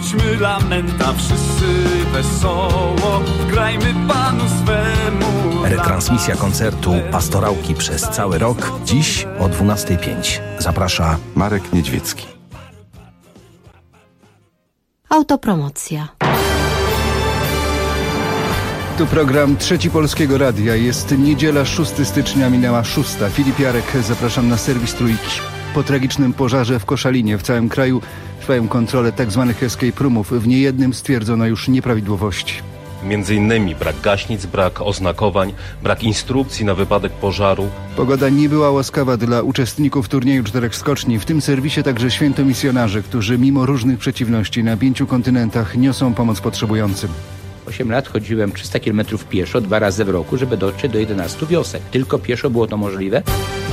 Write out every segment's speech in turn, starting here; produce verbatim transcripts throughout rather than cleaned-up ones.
Rzućmy lamenta wszyscy wesoło, grajmy Panu swemu. Retransmisja koncertu Pastorałki przez cały rok. Dziś o dwunasta pięć. Zaprasza Marek Niedźwiecki. Autopromocja. Tu program Trzeci Polskiego Radia. Jest niedziela, szóstego stycznia, minęła szósta. Filip Jarek, zapraszam na serwis Trójki. Po tragicznym pożarze w Koszalinie w całym kraju trwają kontrole tzw. escape roomów. W niejednym stwierdzono już nieprawidłowości. Między innymi brak gaśnic, brak oznakowań, brak instrukcji na wypadek pożaru. Pogoda nie była łaskawa dla uczestników turnieju czterech skoczni. W tym serwisie także świętomisjonarze, którzy mimo różnych przeciwności na pięciu kontynentach niosą pomoc potrzebującym. osiem lat chodziłem trzysta kilometrów pieszo dwa razy w roku, żeby dotrzeć do jedenastu wiosek. Tylko pieszo było to możliwe.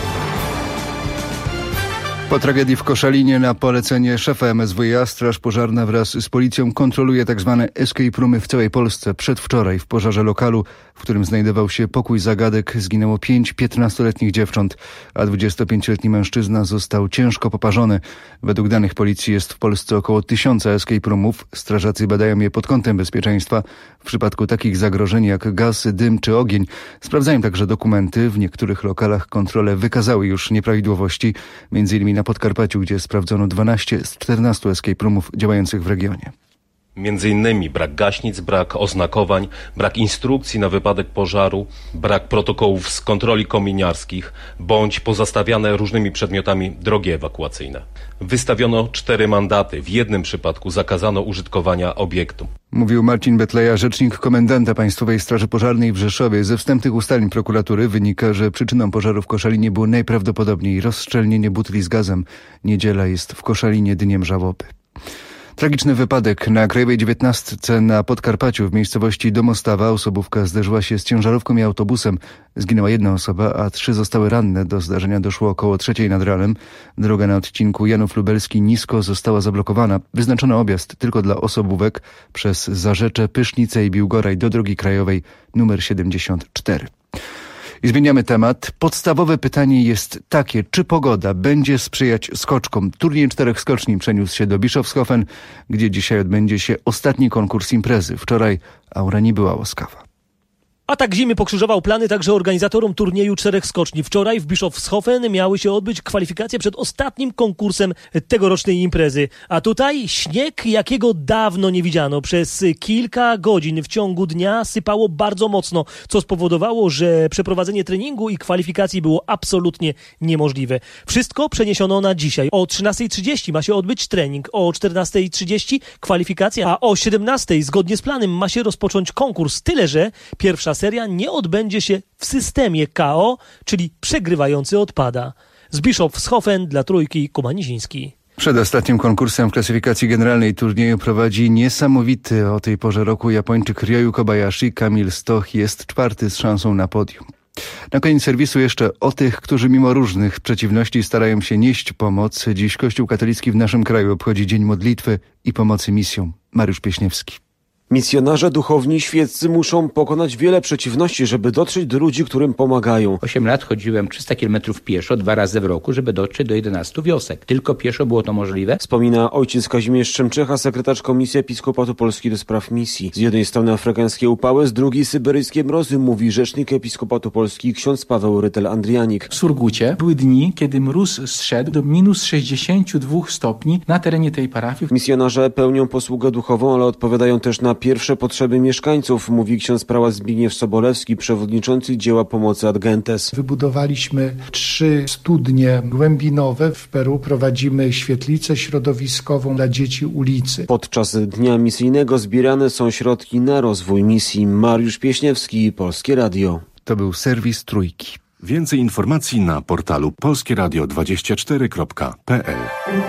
Po tragedii w Koszalinie na polecenie szefa M S W iA Straż Pożarna wraz z policją kontroluje tzw. escape roomy w całej Polsce. Przedwczoraj w pożarze lokalu, w którym znajdował się pokój zagadek, zginęło pięć piętnastoletnich dziewcząt, a dwudziestopięcioletni mężczyzna został ciężko poparzony. Według danych policji jest w Polsce około tysiąca escape roomów. Strażacy badają je pod kątem bezpieczeństwa. W przypadku takich zagrożeń jak gaz, dym czy ogień sprawdzają także dokumenty. W niektórych lokalach kontrole wykazały już nieprawidłowości, między innymi na Podkarpaciu, gdzie sprawdzono dwanaście z czternastu escape roomów działających w regionie. Między innymi brak gaśnic, brak oznakowań, brak instrukcji na wypadek pożaru, brak protokołów z kontroli kominiarskich, bądź pozastawiane różnymi przedmiotami drogi ewakuacyjne. Wystawiono cztery mandaty. W jednym przypadku zakazano użytkowania obiektu. Mówił Marcin Betleja, rzecznik komendanta Państwowej Straży Pożarnej w Rzeszowie. Ze wstępnych ustaleń prokuratury wynika, że przyczyną pożaru w Koszalinie było najprawdopodobniej rozszczelnienie butli z gazem. Niedziela jest w Koszalinie dniem żałoby. Tragiczny wypadek na Krajowej dziewiętnastce na Podkarpaciu w miejscowości Domostawa. Osobówka zderzyła się z ciężarówką i autobusem. Zginęła jedna osoba, a trzy zostały ranne. Do zdarzenia doszło około trzeciej nad ranem. Droga na odcinku Janów Lubelski-Nisko została zablokowana. Wyznaczono objazd tylko dla osobówek przez Zarzecze, Pysznicę i Biłgoraj do drogi krajowej numer siedemdziesiąt cztery. I zmieniamy temat. Podstawowe pytanie jest takie, czy pogoda będzie sprzyjać skoczkom? Turniej czterech skoczni przeniósł się do Bischofshofen, gdzie dzisiaj odbędzie się ostatni konkurs imprezy. Wczoraj aura nie była łaskawa. Atak zimy pokrzyżował plany także organizatorom turnieju czterech skoczni. Wczoraj w Bischofshofen miały się odbyć kwalifikacje przed ostatnim konkursem tegorocznej imprezy. A tutaj śnieg, jakiego dawno nie widziano. Przez kilka godzin w ciągu dnia sypało bardzo mocno, co spowodowało, że przeprowadzenie treningu i kwalifikacji było absolutnie niemożliwe. Wszystko przeniesiono na dzisiaj. O trzynasta trzydzieści ma się odbyć trening, o czternasta trzydzieści kwalifikacja, a o siedemnastej zgodnie z planem ma się rozpocząć konkurs. Tyle, że pierwsza seria nie odbędzie się w systemie K O, czyli przegrywający odpada. Z Bischofshofen dla Trójki Kuba Niziński. Przed ostatnim konkursem w klasyfikacji generalnej turnieju prowadzi niesamowity o tej porze roku Japończyk Ryoyu Kobayashi. Kamil Stoch jest czwarty z szansą na podium. Na koniec serwisu jeszcze o tych, którzy mimo różnych przeciwności starają się nieść pomoc. Dziś Kościół katolicki w naszym kraju obchodzi Dzień Modlitwy i Pomocy Misjom. Mariusz Pieśniewski. Misjonarze duchowni świeccy muszą pokonać wiele przeciwności, żeby dotrzeć do ludzi, którym pomagają. osiem lat chodziłem trzysta kilometrów pieszo dwa razy w roku, żeby dotrzeć do jedenastu wiosek. Tylko pieszo było to możliwe. Wspomina ojciec Kazimierz Szczemczycha, sekretarz Komisji Episkopatu Polski do spraw misji. Z jednej strony afrykańskie upały, z drugiej syberyjskie mrozy, mówi rzecznik Episkopatu Polski ksiądz Paweł Rytel-Andrianik. W Surgucie były dni, kiedy mróz zszedł do minus sześćdziesiąt dwa stopni na terenie tej parafii. Misjonarze pełnią posługę duchową, ale odpowiadają też na pierwsze potrzeby mieszkańców, mówi ksiądz prałat Zbigniew Sobolewski, przewodniczący dzieła pomocy Ad Gentes. Wybudowaliśmy trzy studnie głębinowe. W Peru prowadzimy świetlicę środowiskową dla dzieci ulicy. Podczas dnia misyjnego zbierane są środki na rozwój misji. Mariusz Pieśniewski, Polskie Radio. To był serwis Trójki. Więcej informacji na portalu polskie radio dwadzieścia cztery kropka p l.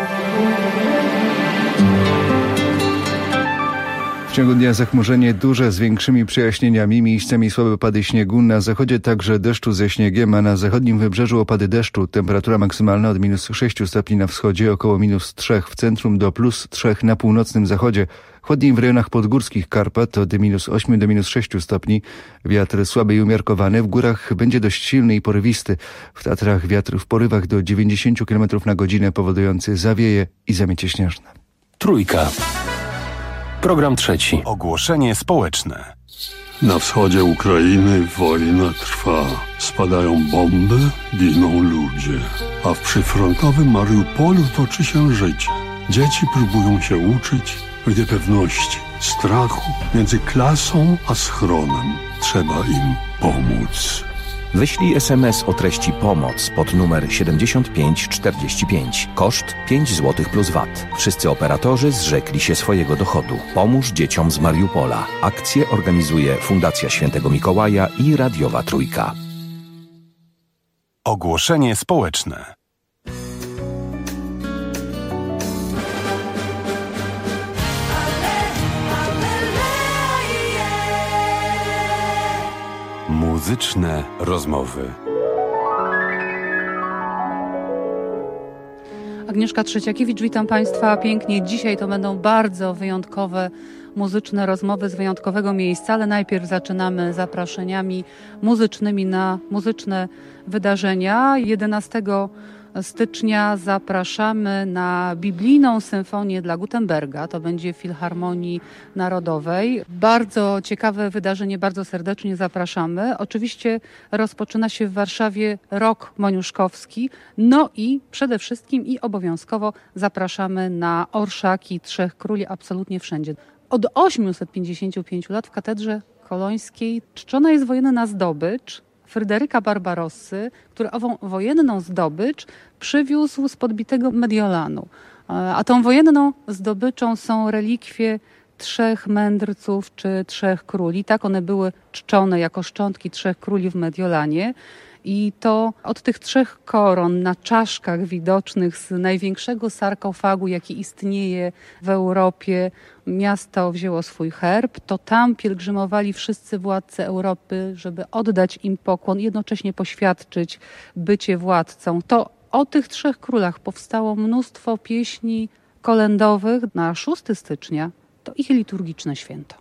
W ciągu dnia zachmurzenie duże z większymi przejaśnieniami, miejscami słabe opady śniegu, na zachodzie także deszczu ze śniegiem, a na zachodnim wybrzeżu opady deszczu. Temperatura maksymalna od minus sześciu stopni na wschodzie, około minus trzech w centrum do plus trzech na północnym zachodzie. Chłodniej w rejonach podgórskich Karpat od minus ośmiu do minus sześciu stopni. Wiatr słaby i umiarkowany, w górach będzie dość silny i porywisty. W Tatrach wiatr w porywach do dziewięćdziesięciu kilometrów na godzinę powodujący zawieje i zamiecie śnieżne. Trójka. Program trzeci. Ogłoszenie społeczne. Na wschodzie Ukrainy wojna trwa. Spadają bomby, giną ludzie. A w przyfrontowym Mariupolu toczy się życie. Dzieci próbują się uczyć w niepewności, strachu między klasą a schronem. Trzeba im pomóc. Wyślij es em es o treści pomoc pod numer siedemdziesiąt pięć czterdzieści pięć. Koszt pięć złotych plus V A T. Wszyscy operatorzy zrzekli się swojego dochodu. Pomóż dzieciom z Mariupola. Akcję organizuje Fundacja Świętego Mikołaja i Radiowa Trójka. Ogłoszenie społeczne. Muzyczne rozmowy. Agnieszka Trzeciakiewicz, witam Państwa pięknie. Dzisiaj to będą bardzo wyjątkowe muzyczne rozmowy z wyjątkowego miejsca, ale najpierw zaczynamy zaproszeniami muzycznymi na muzyczne wydarzenia. jedenastego stycznia zapraszamy na biblijną symfonię dla Gutenberga. To będzie w Filharmonii Narodowej. Bardzo ciekawe wydarzenie, bardzo serdecznie zapraszamy. Oczywiście rozpoczyna się w Warszawie rok moniuszkowski. No i przede wszystkim i obowiązkowo zapraszamy na orszaki Trzech Króli absolutnie wszędzie. Od osiemset pięćdziesięciu pięciu lat w Katedrze Kolońskiej czczona jest wojenna zdobycz Fryderyka Barbarossy, który ową wojenną zdobycz przywiózł z podbitego Mediolanu. A tą wojenną zdobyczą są relikwie trzech mędrców czy trzech króli. Tak one były czczone jako szczątki trzech króli w Mediolanie. I to od tych trzech koron na czaszkach widocznych z największego sarkofagu, jaki istnieje w Europie, miasto wzięło swój herb. To tam pielgrzymowali wszyscy władcy Europy, żeby oddać im pokłon i jednocześnie poświadczyć bycie władcą. To o tych trzech królach powstało mnóstwo pieśni kolędowych. Na szóstego stycznia to ich liturgiczne święto.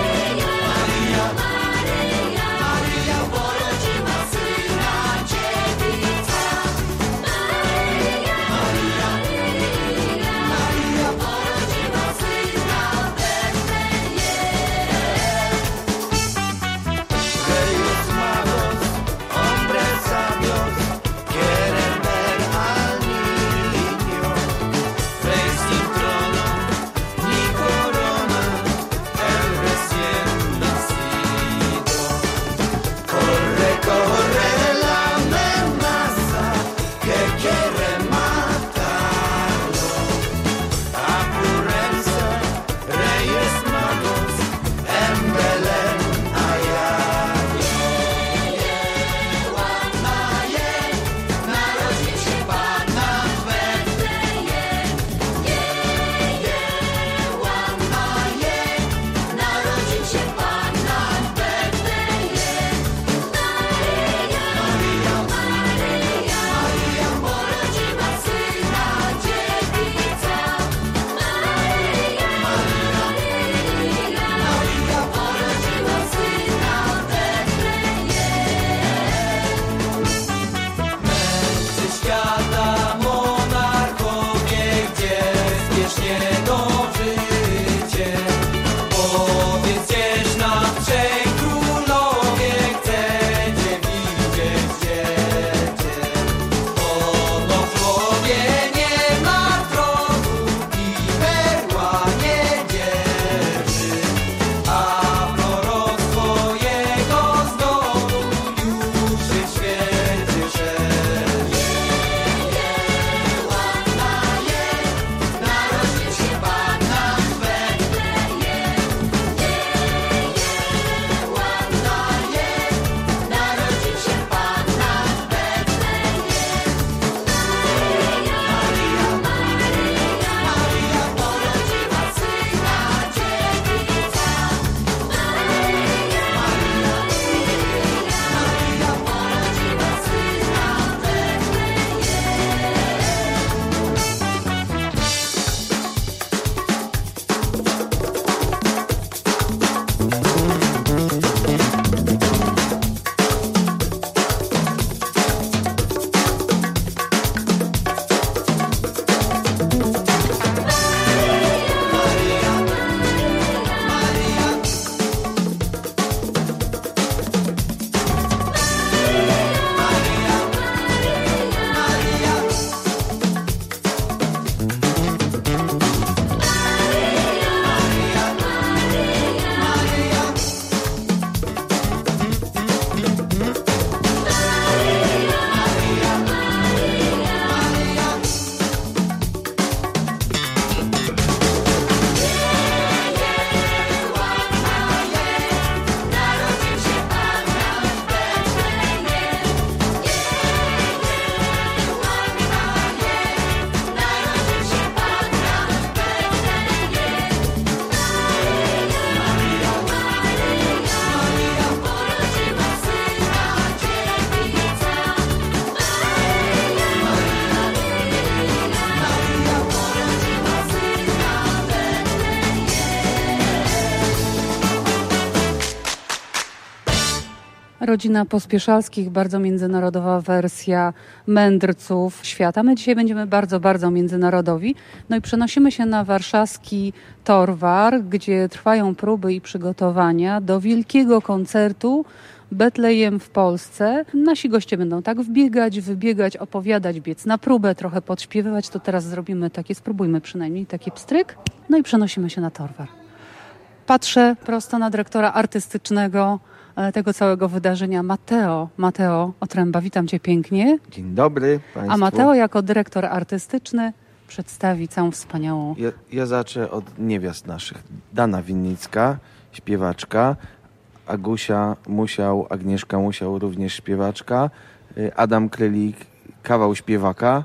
Maryja, Maryja, Maryja, porodziła syna. Rodzina Pospieszalskich, bardzo międzynarodowa wersja Mędrców Świata. My dzisiaj będziemy bardzo, bardzo międzynarodowi. No i przenosimy się na warszawski Torwar, gdzie trwają próby i przygotowania do wielkiego koncertu Betlejem w Polsce. Nasi goście będą tak wbiegać, wybiegać, opowiadać, biec na próbę, trochę podśpiewywać. To teraz zrobimy takie, spróbujmy przynajmniej taki pstryk. No i przenosimy się na Torwar. Patrzę prosto na dyrektora artystycznego tego całego wydarzenia, Mateo. Mateo Otręba, witam cię pięknie. Dzień dobry państwu. A Mateo jako dyrektor artystyczny przedstawi całą wspaniałą... Ja, ja zacznę od niewiast naszych. Dana Winnicka, śpiewaczka, Agusia Musiał, Agnieszka Musiał, również śpiewaczka, Adam Krylik, kawał śpiewaka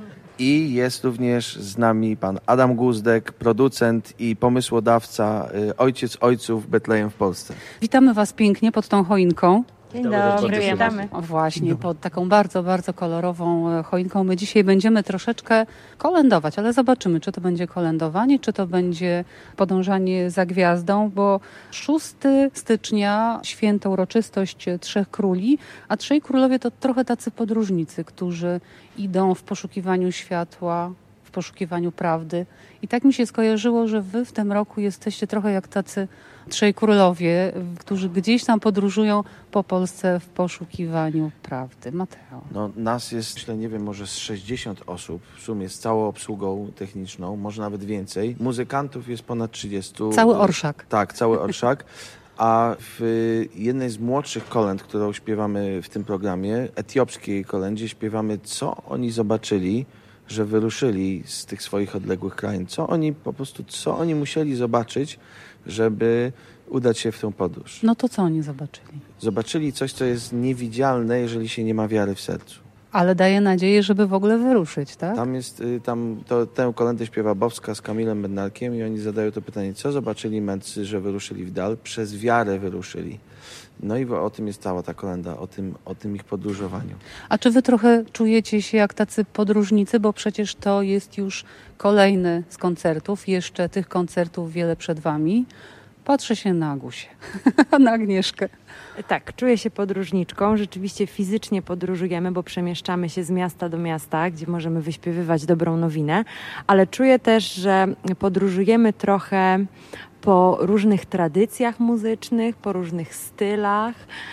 i jest również z nami pan Adam Guzdek, producent i pomysłodawca, ojciec ojców Betlejem w Polsce. Witamy was pięknie pod tą choinką. Dzień dobry, witamy. O właśnie, pod taką bardzo, bardzo kolorową choinką. My dzisiaj będziemy troszeczkę kolędować, ale zobaczymy, czy to będzie kolędowanie, czy to będzie podążanie za gwiazdą, bo szóstego stycznia święto, uroczystość Trzech Króli, a Trzej Królowie to trochę tacy podróżnicy, którzy idą w poszukiwaniu światła, w poszukiwaniu prawdy. I tak mi się skojarzyło, że wy w tym roku jesteście trochę jak tacy Trzej Królowie, którzy gdzieś tam podróżują po Polsce w poszukiwaniu prawdy. Mateo. No, nas jest, myślę, nie wiem, może z sześćdziesiąt osób, w sumie z całą obsługą techniczną, może nawet więcej. Muzykantów jest ponad trzydzieści. Cały orszak. Tak, cały orszak. A w jednej z młodszych kolęd, którą śpiewamy w tym programie, etiopskiej kolędzie, śpiewamy, co oni zobaczyli, że wyruszyli z tych swoich odległych krain. Co oni po prostu, co oni musieli zobaczyć, żeby udać się w tę podróż. No to co oni zobaczyli? Zobaczyli coś, co jest niewidzialne, jeżeli się nie ma wiary w sercu. Ale daje nadzieję, żeby w ogóle wyruszyć, tak? Tam jest, tam to, tę kolędę śpiewa Bowska z Kamilem Bednarkiem i oni zadają to pytanie, co zobaczyli mędrcy, że wyruszyli w dal? Przez wiarę wyruszyli. No i o tym jest cała ta kolenda, o tym, o tym ich podróżowaniu. A czy wy trochę czujecie się jak tacy podróżnicy, bo przecież to jest już kolejny z koncertów, jeszcze tych koncertów wiele przed wami. Patrzę się na Agusię, na Agnieszkę. Tak, czuję się podróżniczką. Rzeczywiście fizycznie podróżujemy, bo przemieszczamy się z miasta do miasta, gdzie możemy wyśpiewywać dobrą nowinę, ale czuję też, że podróżujemy trochę po różnych tradycjach muzycznych, po różnych stylach,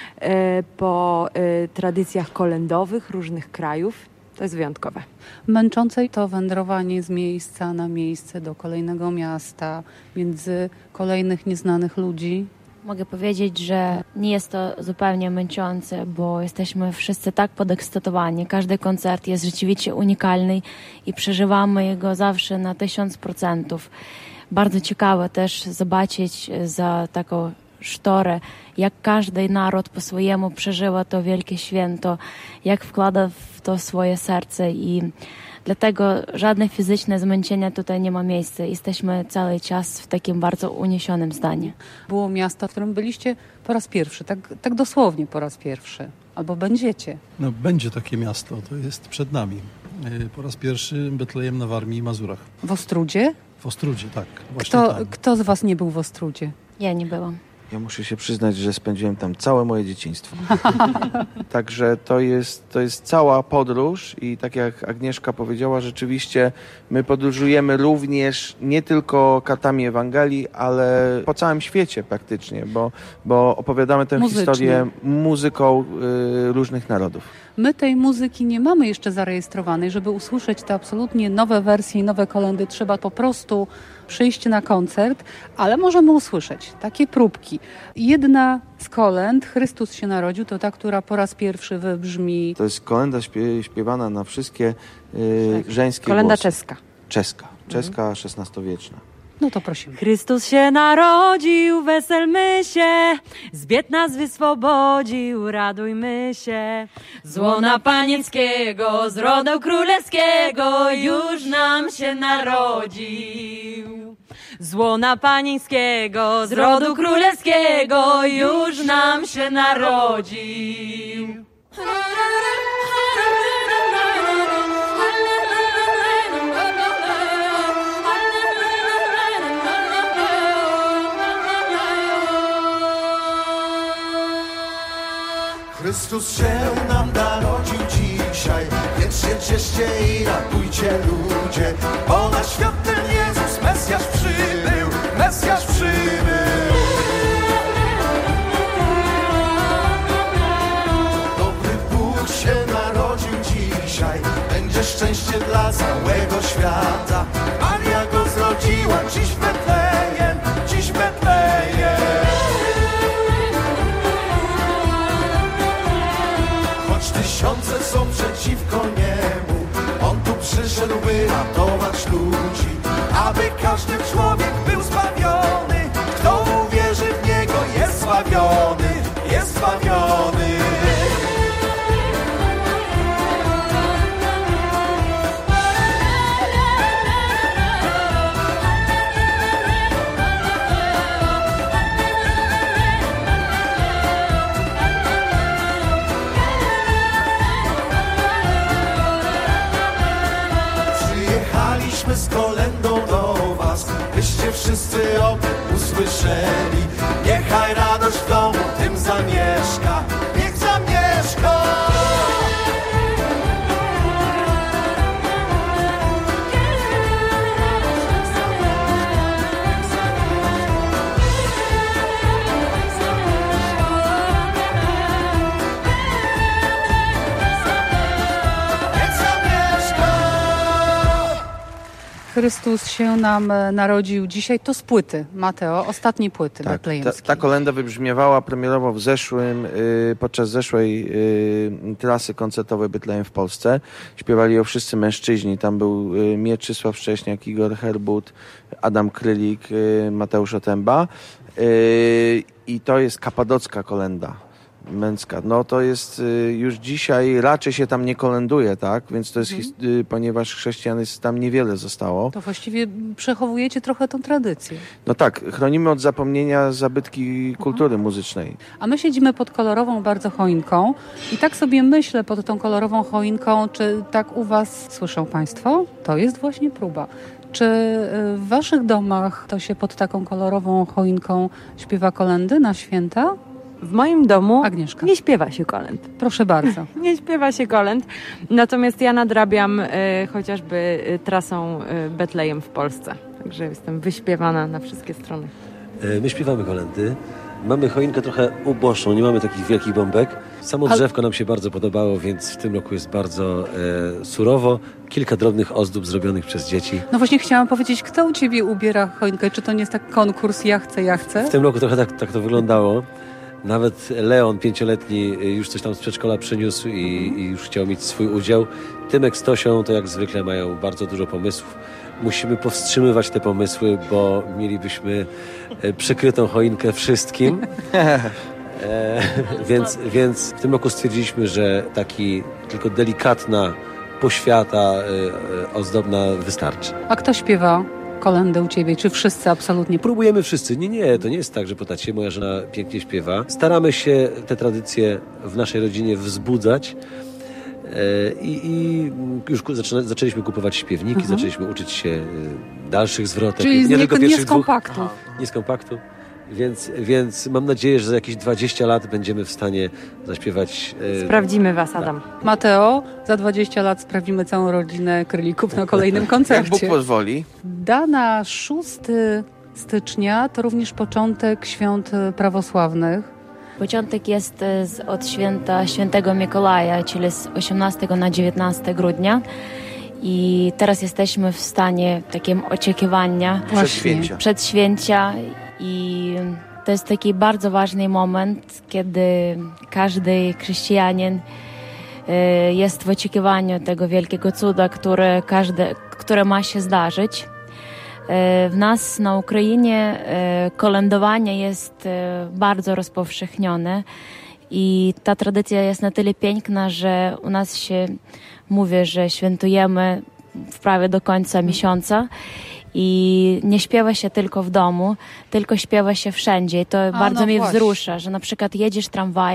po tradycjach kolędowych różnych krajów. To jest wyjątkowe. Męczące to wędrowanie z miejsca na miejsce do kolejnego miasta, między kolejnych nieznanych ludzi. Mogę powiedzieć, że nie jest to zupełnie męczące, bo jesteśmy wszyscy tak podekscytowani. Każdy koncert jest rzeczywiście unikalny i przeżywamy jego zawsze na tysiąc procentów. Bardzo ciekawe też zobaczyć za taką sztorę, jak każdy naród po swojemu przeżywa to wielkie święto, jak wkłada w to swoje serce i dlatego żadne fizyczne zmęczenia tutaj nie ma miejsca. Jesteśmy cały czas w takim bardzo uniesionym stanie. Było miasto, w którym byliście po raz pierwszy, tak, tak dosłownie po raz pierwszy, albo będziecie. No będzie takie miasto, to jest przed nami. Po raz pierwszy Betlejem na Warmii i Mazurach. W Ostrudzie? W Ostrudzie, tak. Właśnie kto, tam. kto z was nie był w Ostrudzie? Ja nie byłam. Ja muszę się przyznać, że spędziłem tam całe moje dzieciństwo. Także to jest, to jest cała podróż i tak jak Agnieszka powiedziała, rzeczywiście my podróżujemy również nie tylko kartami Ewangelii, ale po całym świecie praktycznie, bo, bo opowiadamy tę Muzycznie. historię muzyką y, różnych narodów. My tej muzyki nie mamy jeszcze zarejestrowanej. Żeby usłyszeć te absolutnie nowe wersje i nowe kolędy, trzeba po prostu przyjść na koncert, ale możemy usłyszeć takie próbki. Jedna z kolęd, Chrystus się narodził, to ta, która po raz pierwszy wybrzmi. To jest kolenda śpie, śpiewana na wszystkie y, żeńskie kolenda głosy. czeska. Czeska, czeska szesnastowieczna. No to prosimy. Chrystus się narodził, weselmy się, zbied nas wyswobodził, radujmy się. Z łona panieckiego, z rodu królewskiego, już nam się narodził. Z łona panieńskiego, z rodu królewskiego, już nam się narodził. Chrystus się nam narodził dzisiaj, więc się cieszcie i radujcie ludzie, bo na świat ten Jezus, Mesjasz przybył, Mesjasz przybył. Dobry Bóg się narodził dzisiaj, będzie szczęście dla całego świata. Maria go zrodziła dziś w Betlejem, dziś w Betlejem. Choć tysiące są przeciwko niemu, on tu przyszedł, by ratować ludzi, aby każdy człowiek był zbawiony. Kto uwierzy w niego, jest zbawiony, jest zbawiony. Z kolędą do was, byście wszyscy o tym usłyszeli. Niechaj radość w domu tym zamieszka, niech zamieszka. Chrystus się nam narodził dzisiaj. To z płyty, Mateo, ostatniej płyty tak, betlejemskiej. Ta, ta kolenda wybrzmiewała premierowo w zeszłym, y, podczas zeszłej y, trasy koncertowej Betlejem w Polsce. Śpiewali ją wszyscy mężczyźni. Tam był y, Mieczysław Szcześniak, Igor Herbut, Adam Krylik, y, Mateusz Otęba. Y, I to jest kapadocka kolenda męska. No to jest y, już dzisiaj raczej się tam nie kolęduje, tak? Więc to jest, Mhm. his- y, ponieważ chrześcijan jest tam niewiele zostało. To właściwie przechowujecie trochę tą tradycję. No tak, chronimy od zapomnienia zabytki kultury muzycznej. A my siedzimy pod kolorową bardzo choinką i tak sobie myślę pod tą kolorową choinką, czy tak u was słyszą państwo? To jest właśnie próba. Czy y, w waszych domach to się pod taką kolorową choinką śpiewa kolędy na święta? W moim domu Agnieszka. nie śpiewa się kolęd. Proszę bardzo. Nie śpiewa się kolęd, natomiast ja nadrabiam y, chociażby y, trasą y, Betlejem w Polsce. Także jestem wyśpiewana na wszystkie strony. My śpiewamy kolędy. Mamy choinkę trochę uboższą, nie mamy takich wielkich bombek. Samo Ale- drzewko nam się bardzo podobało, więc w tym roku jest bardzo e, surowo. Kilka drobnych ozdób zrobionych przez dzieci. No właśnie chciałam powiedzieć, kto u ciebie ubiera choinkę? Czy to nie jest tak konkurs ja chcę, ja chcę? W tym roku trochę tak, tak to wyglądało. Nawet Leon, pięcioletni, już coś tam z przedszkola przyniósł i, i już chciał mieć swój udział. Tymek z Tosią to jak zwykle mają bardzo dużo pomysłów. Musimy powstrzymywać te pomysły, bo mielibyśmy e, przykrytą choinkę wszystkim. E, więc, więc w tym roku stwierdziliśmy, że taki tylko delikatna poświata e, e, ozdobna wystarczy. A kto śpiewa kolędę u ciebie? Czy wszyscy absolutnie? Próbujemy wszyscy. Nie, nie, to nie jest tak, że po tacie moja żona pięknie śpiewa. Staramy się te tradycje w naszej rodzinie wzbudzać. E, I, i już ku- zaczyna, zaczęliśmy kupować śpiewniki, Mhm. zaczęliśmy uczyć się e, dalszych zwrotek. Czyli z, nie nie, tylko nie pierwszych z dwóch. kompaktu. Nie z kompaktu. Więc, więc mam nadzieję, że za jakieś dwadzieścia lat będziemy w stanie zaśpiewać. e, Sprawdzimy was, Adam. Mateo, za dwadzieścia lat sprawdzimy całą rodzinę Krylików na kolejnym koncercie. Jak Bóg pozwoli. Dana szóstego stycznia to również początek świąt prawosławnych. Początek jest e, z, od święta świętego Mikołaja, czyli z osiemnastego na dziewiętnastego grudnia. I teraz jesteśmy w stanie takim oczekiwania. Przedświęcia. Przedświęcia. I to jest taki bardzo ważny moment, kiedy każdy chrześcijanin e, jest w oczekiwaniu tego wielkiego cuda, które, każde, które ma się zdarzyć. E, W nas na Ukrainie e, kolędowanie jest e, bardzo rozpowszechnione i ta tradycja jest na tyle piękna, że u nas się mówi, że świętujemy w prawie do końca miesiąca i nie śpiewa się tylko w domu, tylko śpiewa się wszędzie i to A, bardzo no mnie właśnie. wzrusza, że na przykład jedziesz tramwajem,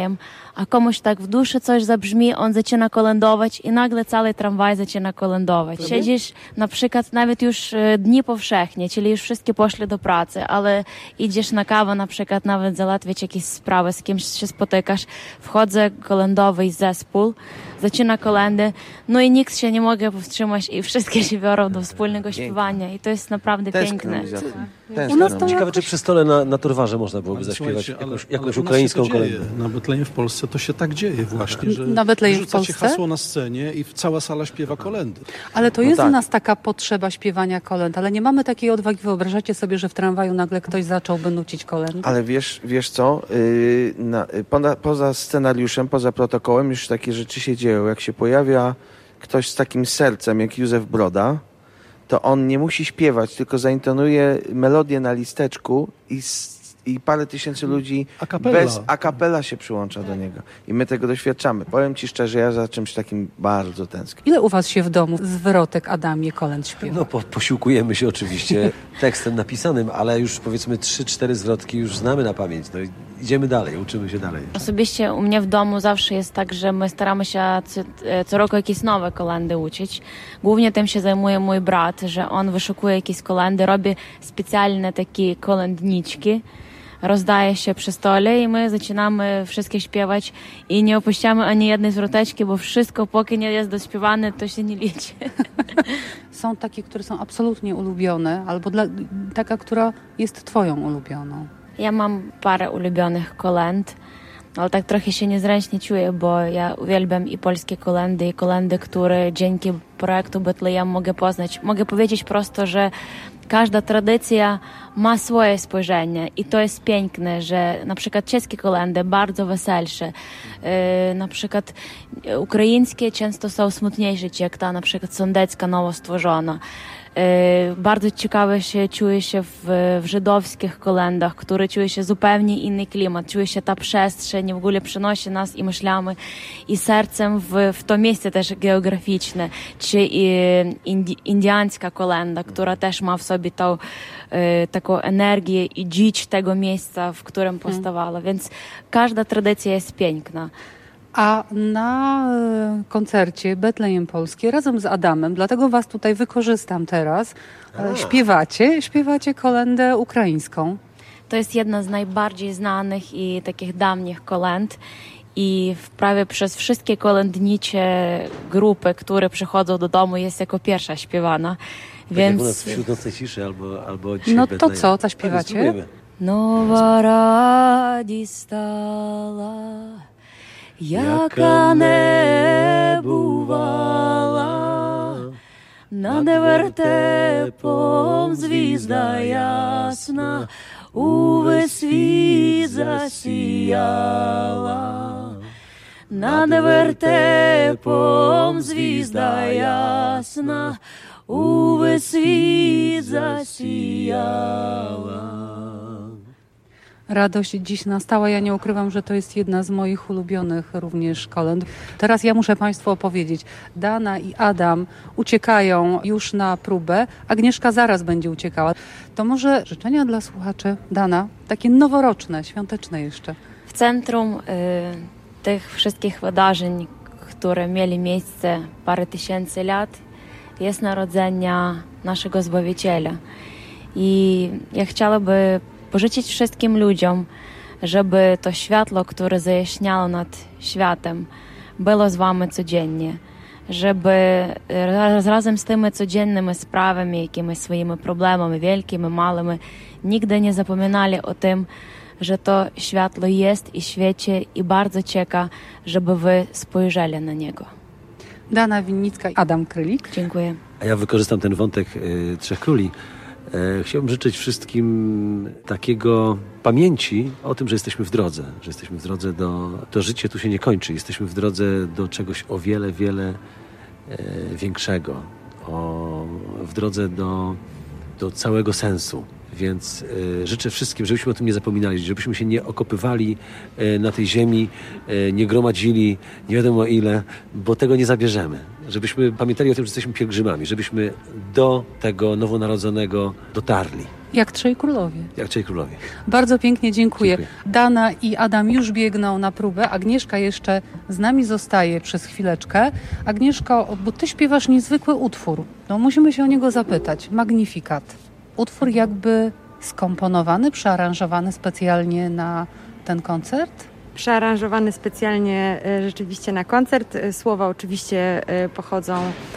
a komuś tak w duszy coś zabrzmi, on zaczyna kolędować i nagle cały tramwaj zaczyna kolędować. Siedzisz na przykład nawet już dni powszechnie, czyli już wszystkie poszli do pracy, ale idziesz na kawę na przykład nawet załatwić jakieś sprawy, z kimś się spotykasz, wchodzę kolędowy zespół, zaczyna kolędy, no i nikt się nie może powstrzymać i wszystkie się biorą do wspólnego śpiewania i to jest naprawdę piękne. Ciekawe, czy przy stole na, na Torwarze można byłoby zaśpiewać jakąś, ale, jakąś ale ukraińską kolędę. Na Betlejem w Polsce to się tak dzieje właśnie, że na Betlejem w rzucacie Polsce? hasło na scenie i cała sala śpiewa kolędy. Ale to no jest tak. u nas taka potrzeba śpiewania kolęd, ale nie mamy takiej odwagi. Wyobrażacie sobie, że w tramwaju nagle ktoś zacząłby nucić kolędy? Ale wiesz, wiesz co, yy, na, poza, poza scenariuszem, poza protokołem już takie rzeczy się dzieją. Jak się pojawia ktoś z takim sercem, jak Józef Broda, to on nie musi śpiewać, tylko zaintonuje melodię na listeczku i, i parę tysięcy ludzi a bez a cappella się przyłącza do niego. I my tego doświadczamy. Powiem ci szczerze, ja za czymś takim bardzo tęsknię. Ile u was się w domu zwrotek Adamie kolęd śpiewa? No po, posiłkujemy się oczywiście tekstem napisanym, ale już powiedzmy trzy cztery zwrotki już znamy na pamięć. No i idziemy dalej, uczymy się dalej. Osobiście u mnie w domu zawsze jest tak, że my staramy się co, co roku jakieś nowe kolendy uczyć. Głównie tym się zajmuje mój brat, że on wyszukuje jakieś kolendy, robi specjalne takie kolędniczki, rozdaje się przy stole i my zaczynamy wszystkie śpiewać i nie opuściamy ani jednej zwroteczki, bo wszystko póki nie jest dośpiewane, to się nie liczy. Są takie, które są absolutnie ulubione, albo dla, taka, która jest twoją ulubioną. Ja mam parę ulubionych kolęd, ale tak trochę się niezręcznie czuję, bo ja uwielbiam i polskie kolendy, i kolendy, które dzięki projektu Betlejem mogę poznać. Mogę powiedzieć prosto, że każda tradycja ma swoje spojrzenie i to jest piękne, że na przykład czeskie kolendy bardzo weselsze, yy, na przykład ukraińskie często są smutniejsze, jak ta na przykład sądecka nowo stworzona. Yy, bardzo ciekawe się czuje się w, w żydowskich kolendach, które czuje się zupełnie inny klimat, czuje się ta przestrzeń, w ogóle przenosi nas i myślamy i sercem w, w to miejsce też geograficzne, czy indi, indiańska kolenda, która też ma w sobie tą yy, taką energię i dzicz tego miejsca, w którym powstawała, hmm. więc każda tradycja jest piękna. A na koncercie Betlejem Polskie razem z Adamem, dlatego was tutaj wykorzystam teraz, A. śpiewacie, śpiewacie kolędę ukraińską. To jest jedna z najbardziej znanych i takich dawnych kolęd i prawie przez wszystkie kolędnicze grupy, które przychodzą do domu, jest jako pierwsza śpiewana. Tak Więc... jak u nas wśród nocnej ciszy albo, albo dzisiaj No to co, zaśpiewacie? Nowa radość stała, яка не бувала, над вертепом звізда ясна, увесь світ засіяла. Над вертепом звізда ясна, увесь світ засіяла. Radość dziś nastała. Ja nie ukrywam, że to jest jedna z moich ulubionych również kolęd. Teraz ja muszę Państwu opowiedzieć. Dana i Adam uciekają już na próbę. Agnieszka zaraz będzie uciekała. To może życzenia dla słuchaczy. Dana, takie noworoczne, świąteczne jeszcze. W centrum y, tych wszystkich wydarzeń, które mieli miejsce parę tysięcy lat, jest narodzenia naszego Zbawiciela. I ja chciałaby pożyczyć wszystkim ludziom, żeby to światło, które zajaśniało nad światem, było z wami codziennie. Żeby razem z tymi codziennymi sprawami, jakimiś swoimi problemami, wielkimi, małymi, nigdy nie zapominali o tym, że to światło jest i świeci i bardzo czeka, żeby wy spojrzeli na niego. Dana Winnicka i Adam Krylik. Dziękuję. A ja wykorzystam ten wątek y, Trzech Króli. Chciałbym życzyć wszystkim takiego pamięci o tym, że jesteśmy w drodze, że jesteśmy w drodze do... To życie tu się nie kończy, jesteśmy w drodze do czegoś o wiele, wiele e, większego, o, w drodze do, do całego sensu. Więc e, życzę wszystkim, żebyśmy o tym nie zapominali, żebyśmy się nie okopywali e, na tej ziemi, e, nie gromadzili nie wiadomo ile, bo tego nie zabierzemy. Żebyśmy pamiętali o tym, że jesteśmy pielgrzymami, żebyśmy do tego nowonarodzonego dotarli. Jak Trzej Królowie. Jak Trzej Królowie. Bardzo pięknie dziękuję. dziękuję. Dana i Adam już biegną na próbę. Agnieszka jeszcze z nami zostaje przez chwileczkę. Agnieszko, bo ty śpiewasz niezwykły utwór. No musimy się o niego zapytać. Magnifikat. Utwór jakby skomponowany, przearanżowany specjalnie na ten koncert? Przearanżowany specjalnie rzeczywiście na koncert. Słowa oczywiście pochodzą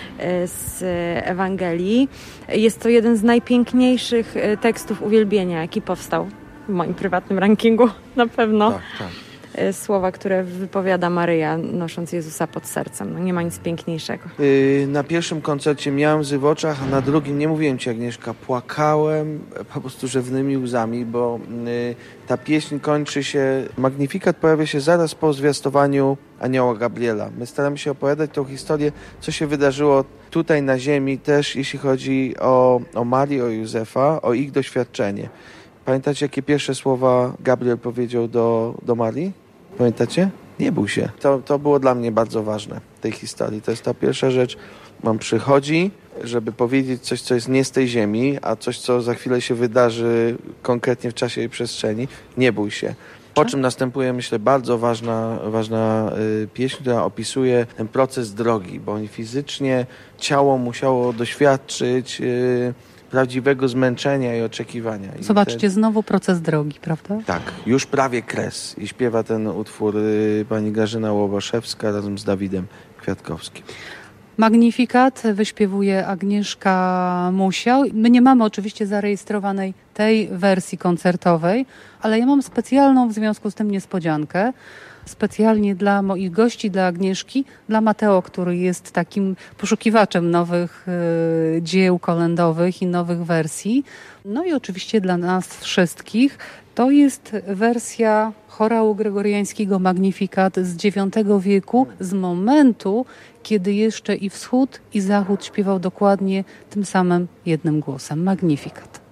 z Ewangelii. Jest to jeden z najpiękniejszych tekstów uwielbienia, jaki powstał w moim prywatnym rankingu na pewno. Tak, tak. Słowa, które wypowiada Maryja, nosząc Jezusa pod sercem. No nie ma nic piękniejszego. Yy, na pierwszym koncercie miałem łzy w oczach, a na drugim, nie mówiłem ci, Agnieszka, płakałem po prostu rzewnymi łzami, bo yy, ta pieśń kończy się, Magnifikat pojawia się zaraz po zwiastowaniu anioła Gabriela. My staramy się opowiadać tą historię, co się wydarzyło tutaj na ziemi, też jeśli chodzi o, o Marię, o Józefa, o ich doświadczenie. Pamiętacie, jakie pierwsze słowa Gabriel powiedział do, do Marii? Pamiętacie? Nie bój się. To, to było dla mnie bardzo ważne w tej historii. To jest ta pierwsza rzecz. On przychodzi, żeby powiedzieć coś, co jest nie z tej ziemi, a coś, co za chwilę się wydarzy konkretnie w czasie i przestrzeni. Nie bój się. Po czym następuje, myślę, bardzo ważna, ważna y, pieśń, która opisuje ten proces drogi, bo oni fizycznie, ciało musiało doświadczyć y, prawdziwego zmęczenia i oczekiwania. I Zobaczcie, te... znowu proces drogi, prawda? Tak, już prawie kres. I śpiewa ten utwór y, pani Grażyna Łobaszewska razem z Dawidem Kwiatkowskim. Magnifikat wyśpiewuje Agnieszka Musiał. My nie mamy oczywiście zarejestrowanej tej wersji koncertowej, ale ja mam specjalną w związku z tym niespodziankę. Specjalnie dla moich gości, dla Agnieszki, dla Mateo, który jest takim poszukiwaczem nowych y, dzieł kolędowych i nowych wersji. No i oczywiście dla nas wszystkich. To jest wersja chorału gregoriańskiego Magnifikat z dziewiątego wieku, z momentu, kiedy jeszcze i wschód, i zachód śpiewał dokładnie tym samym jednym głosem. Magnifikat.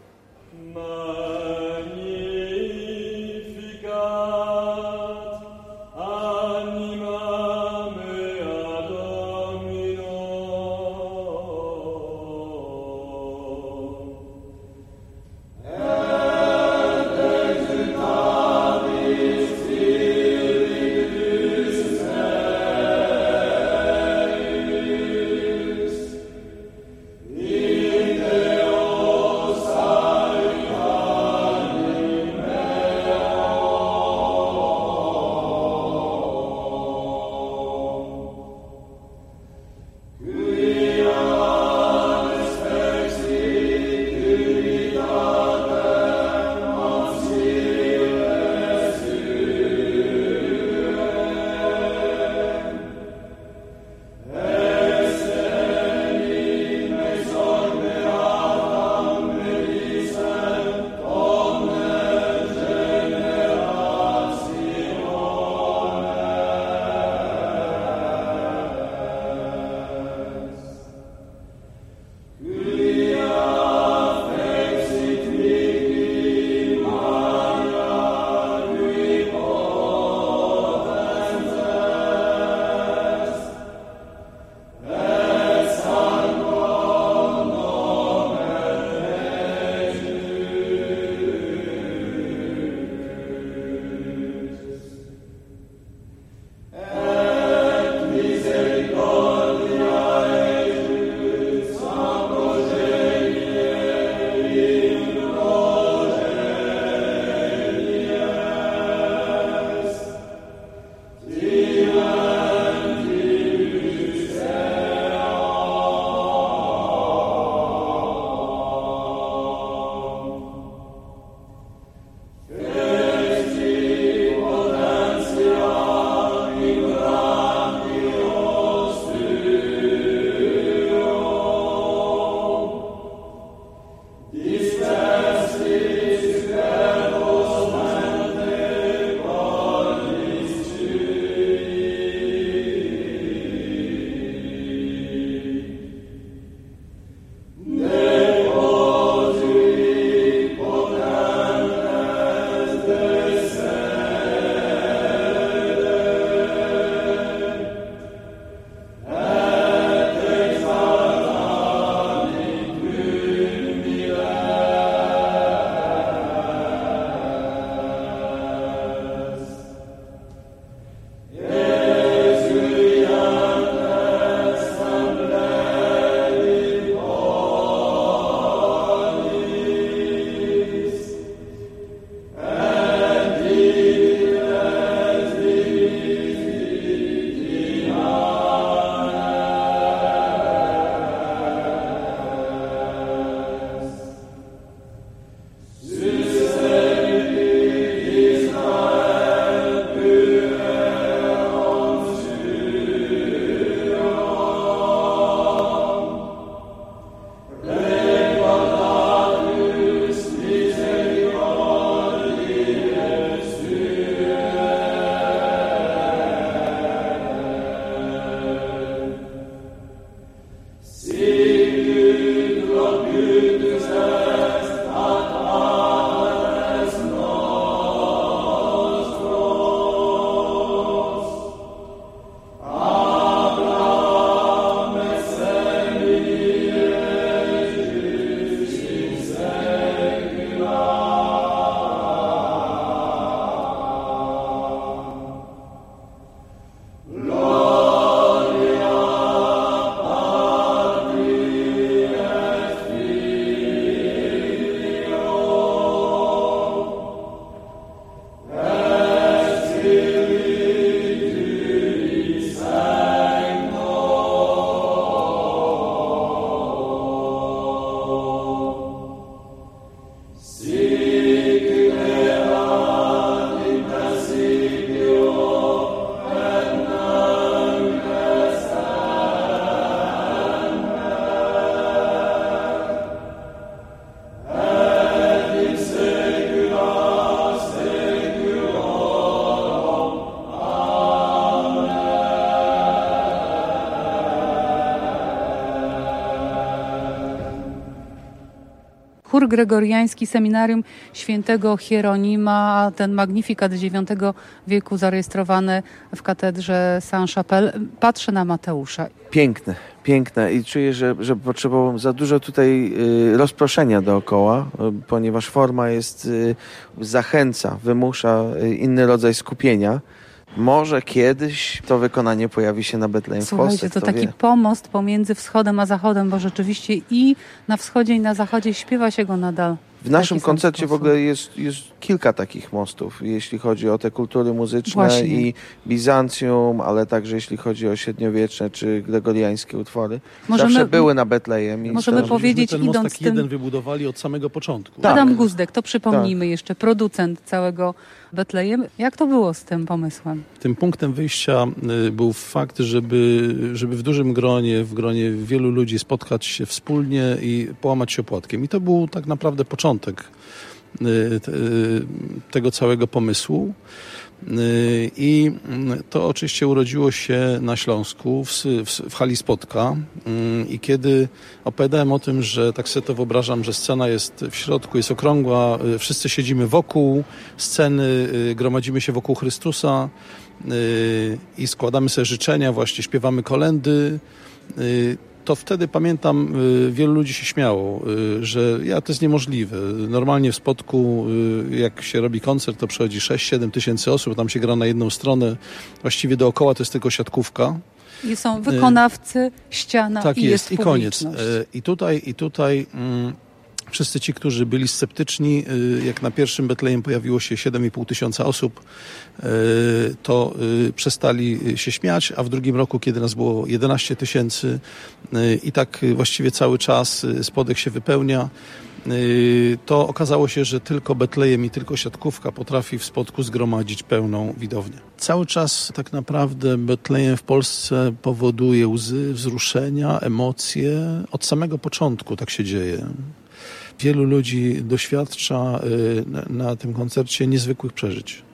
Deus chór gregoriański Seminarium Świętego Hieronima, ten Magnifikat z dziewiątego wieku zarejestrowany w katedrze Saint-Chapelle. Patrzę na Mateusza. Piękne, piękne i czuję, że, że potrzebowałem za dużo tutaj y, rozproszenia dookoła, y, ponieważ forma jest, y, zachęca, wymusza y, inny rodzaj skupienia. Może kiedyś to wykonanie pojawi się na Betlejem w Polsce. Słuchajcie, to taki wie. pomost pomiędzy wschodem a zachodem, bo rzeczywiście i na wschodzie, i na zachodzie śpiewa się go nadal. W naszym koncercie w ogóle jest, jest kilka takich mostów, jeśli chodzi o te kultury muzyczne Właśnie. i Bizancjum, ale także jeśli chodzi o średniowieczne czy gregoriańskie utwory. Możemy, Zawsze były na Betlejem. I możemy powiedzieć, ten idąc most tak tym... jeden wybudowali od samego początku. Tak. Adam Guzdek, to przypomnijmy tak. jeszcze, producent całego Betlejem. Jak to było z tym pomysłem? Tym punktem wyjścia był fakt, żeby, żeby w dużym gronie, w gronie wielu ludzi spotkać się wspólnie i połamać się opłatkiem. I to był tak naprawdę początek tego całego pomysłu. I to oczywiście urodziło się na Śląsku, w, w, w hali Spotka. I kiedy opowiadałem o tym, że tak sobie to wyobrażam, że scena jest w środku, jest okrągła, wszyscy siedzimy wokół sceny, gromadzimy się wokół Chrystusa i składamy sobie życzenia, właśnie śpiewamy kolędy, to wtedy pamiętam, wielu ludzi się śmiało, że ja, to jest niemożliwe. Normalnie w Spodku, jak się robi koncert, to przychodzi sześć siedem tysięcy osób, tam się gra na jedną stronę, właściwie dookoła to jest tylko siatkówka. I są wykonawcy, ściana tak i jest, jest i koniec. I tutaj, i tutaj mm, wszyscy ci, którzy byli sceptyczni, jak na pierwszym Betlejem pojawiło się siedem i pół tysiąca osób, to przestali się śmiać, a w drugim roku, kiedy nas było jedenaście tysięcy i tak właściwie cały czas Spodek się wypełnia, to okazało się, że tylko Betlejem i tylko siatkówka potrafi w Spodku zgromadzić pełną widownię. Cały czas tak naprawdę Betlejem w Polsce powoduje łzy, wzruszenia, emocje. Od samego początku tak się dzieje. Wielu ludzi doświadcza na, na tym koncercie niezwykłych przeżyć.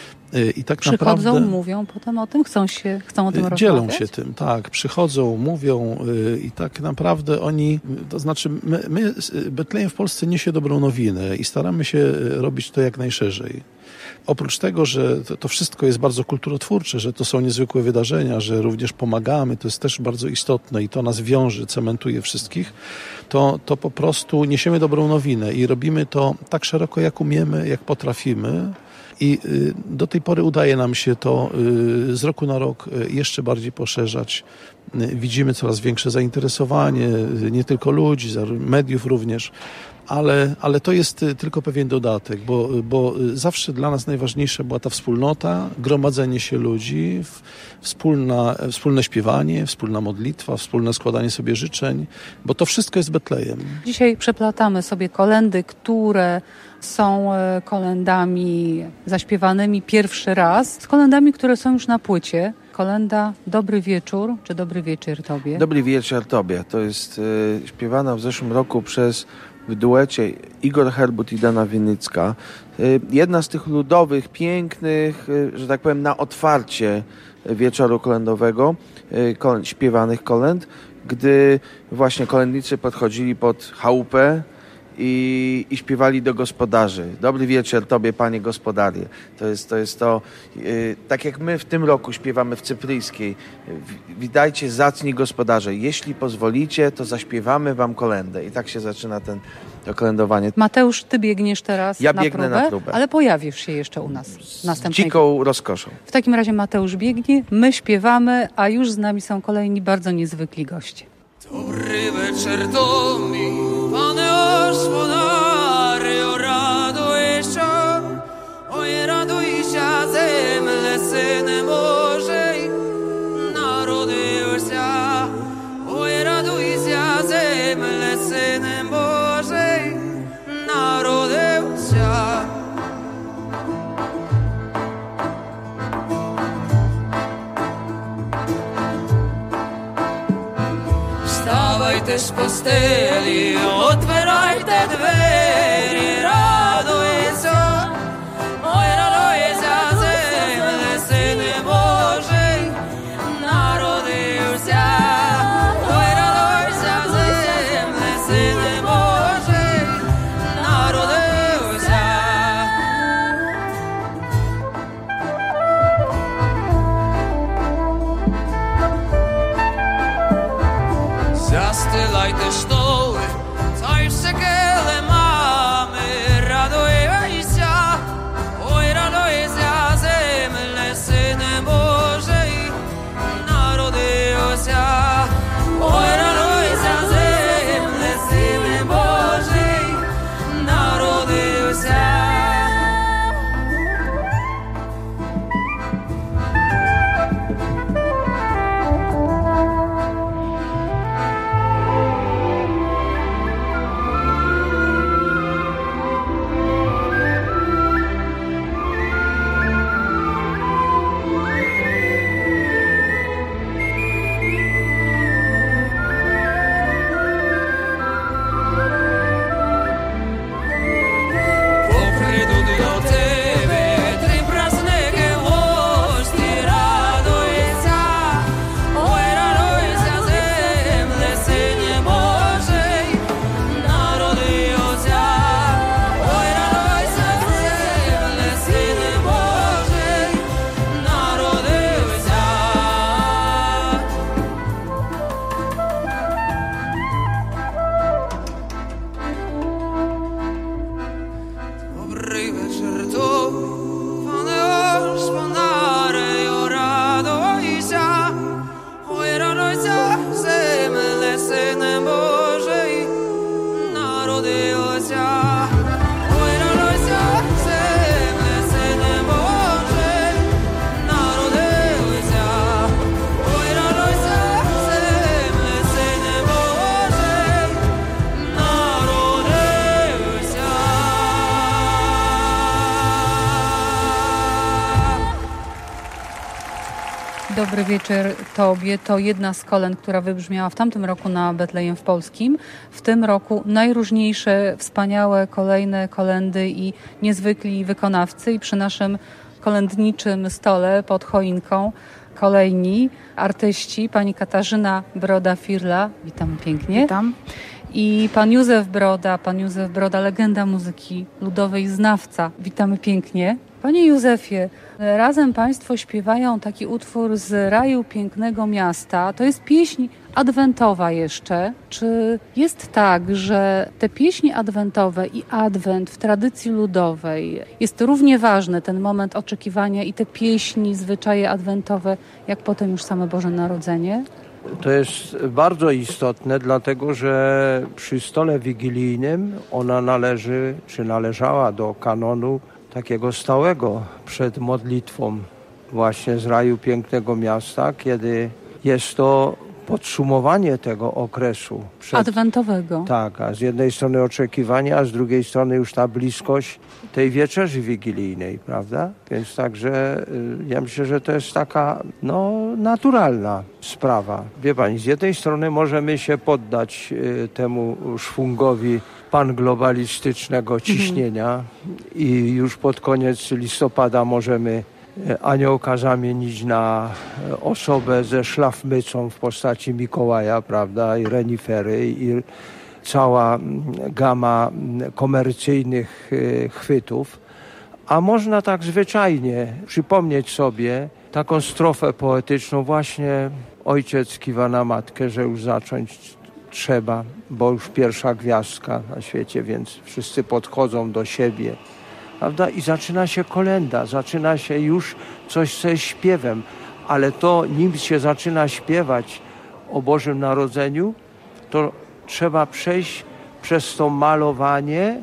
I tak przychodzą, naprawdę, mówią potem o tym, chcą się, chcą o tym dzielą rozmawiać? się tym, tak. Przychodzą, mówią i tak naprawdę oni, to znaczy my, my Betlejem w Polsce niesie dobrą nowinę i staramy się robić to jak najszerzej. Oprócz tego, że to, to wszystko jest bardzo kulturotwórcze, że to są niezwykłe wydarzenia, że również pomagamy, to jest też bardzo istotne i to nas wiąże, cementuje wszystkich, to, to po prostu niesiemy dobrą nowinę i robimy to tak szeroko, jak umiemy, jak potrafimy. I do tej pory udaje nam się to z roku na rok jeszcze bardziej poszerzać. Widzimy coraz większe zainteresowanie, nie tylko ludzi, mediów również, ale, ale to jest tylko pewien dodatek, bo, bo zawsze dla nas najważniejsza była ta wspólnota, gromadzenie się ludzi, wspólna, wspólne śpiewanie, wspólna modlitwa, wspólne składanie sobie życzeń, bo to wszystko jest Betlejem. Dzisiaj przeplatamy sobie kolędy, które są kolędami zaśpiewanymi pierwszy raz, z kolędami, które są już na płycie. Kolenda Dobry Wieczór, czy Dobry Wieczór Tobie? Dobry Wieczór Tobie. To jest y, śpiewana w zeszłym roku przez w duecie Igor Herbut i Dana Winnicka. Y, jedna z tych ludowych, pięknych, y, że tak powiem, na otwarcie wieczoru kolędowego, y, kol- śpiewanych kolęd, gdy właśnie kolędnicy podchodzili pod chałupę I, i śpiewali do gospodarzy. Dobry wieczór Tobie, Panie Gospodarie. To jest to, jest to yy, tak jak my w tym roku śpiewamy w Cypryjskiej. W, witajcie zacni gospodarze. Jeśli pozwolicie, to zaśpiewamy Wam kolędę. I tak się zaczyna ten, to kolędowanie. Mateusz, Ty biegniesz teraz ja na biegnę próbę, na próbę. ale pojawisz się jeszcze u nas. Z następnej... dziką rozkoszą. W takim razie Mateusz biegnie, my śpiewamy, a już z nami są kolejni bardzo niezwykli goście. Dobry wieczór Tobie, Panie Gospodarze, o raduj się, oj raduj się zemle, Syny Bożej, narodził się, oj raduj się zemle, Syny Bożej, narodził się. Wstawajte z posteli, otwierajte двері, радуйся, ой, радуйся, земле, Сине Божий, народився. Ой, радуйся, земле, Сине Божий, Wysyłaj te sztoły, co jeszcze wiele mamy. Radujcie, oj radujcie, zemle Syny Bożej narodził się. Oj radujcie, zemle Syny Bożej narodził się. Dobry wieczór Tobie. To jedna z kolęd, która wybrzmiała w tamtym roku na Betlejem w Polskim. W tym roku najróżniejsze, wspaniałe, kolejne kolędy i niezwykli wykonawcy. I przy naszym kolędniczym stole pod choinką kolejni artyści. Pani Katarzyna Broda-Firla. Witam pięknie. Witam. I pan Józef Broda, pan Józef Broda, legenda muzyki ludowej, znawca. Witamy pięknie. Panie Józefie, razem Państwo śpiewają taki utwór z Raju Pięknego Miasta. To jest pieśń adwentowa jeszcze. Czy jest tak, że te pieśni adwentowe i adwent w tradycji ludowej jest równie ważny, ten moment oczekiwania i te pieśni, zwyczaje adwentowe, jak potem już same Boże Narodzenie? To jest bardzo istotne, dlatego że przy stole wigilijnym ona należy, czy należała do kanonu takiego stałego przed modlitwą właśnie z Raju Pięknego Miasta, kiedy jest to podsumowanie tego okresu. Przed, adwentowego. Tak, a z jednej strony oczekiwania, a z drugiej strony już ta bliskość tej wieczerzy wigilijnej, prawda? Więc także ja myślę, że to jest taka no, naturalna sprawa. Wie pani, z jednej strony możemy się poddać y, temu szwungowi panglobalistycznego ciśnienia mhm. i już pod koniec listopada możemy aniołka zamienić na osobę ze szlafmycą w postaci Mikołaja, prawda, i renifery, i cała gama komercyjnych chwytów. A można tak zwyczajnie przypomnieć sobie taką strofę poetyczną, właśnie ojciec kiwa na matkę, że już zacząć trzeba, bo już pierwsza gwiazdka na świecie, więc wszyscy podchodzą do siebie. Prawda? I zaczyna się kolęda, zaczyna się już coś ze śpiewem, ale to nim się zaczyna śpiewać o Bożym Narodzeniu, to trzeba przejść przez to malowanie,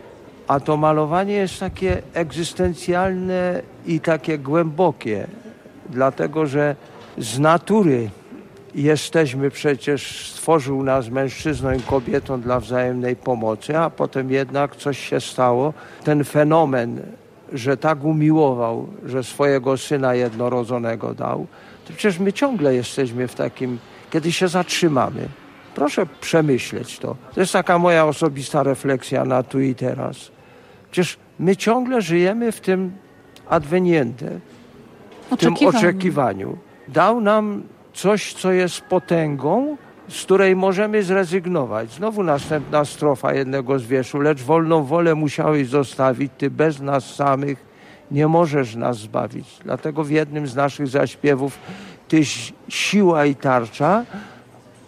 a to malowanie jest takie egzystencjalne i takie głębokie, dlatego że z natury jesteśmy przecież, stworzył nas mężczyzną i kobietą dla wzajemnej pomocy, a potem jednak coś się stało. Ten fenomen, że tak umiłował, że swojego Syna jednorodzonego dał, to przecież my ciągle jesteśmy w takim, kiedy się zatrzymamy. Proszę przemyśleć to. To jest taka moja osobista refleksja na tu i teraz. Przecież my ciągle żyjemy w tym adweniente, w tym oczekiwaniu. Dał nam coś, co jest potęgą, z której możemy zrezygnować. Znowu następna strofa jednego z wierszu. Lecz wolną wolę musiałeś zostawić, Ty bez nas samych nie możesz nas zbawić. Dlatego w jednym z naszych zaśpiewów Tyś siła i tarcza,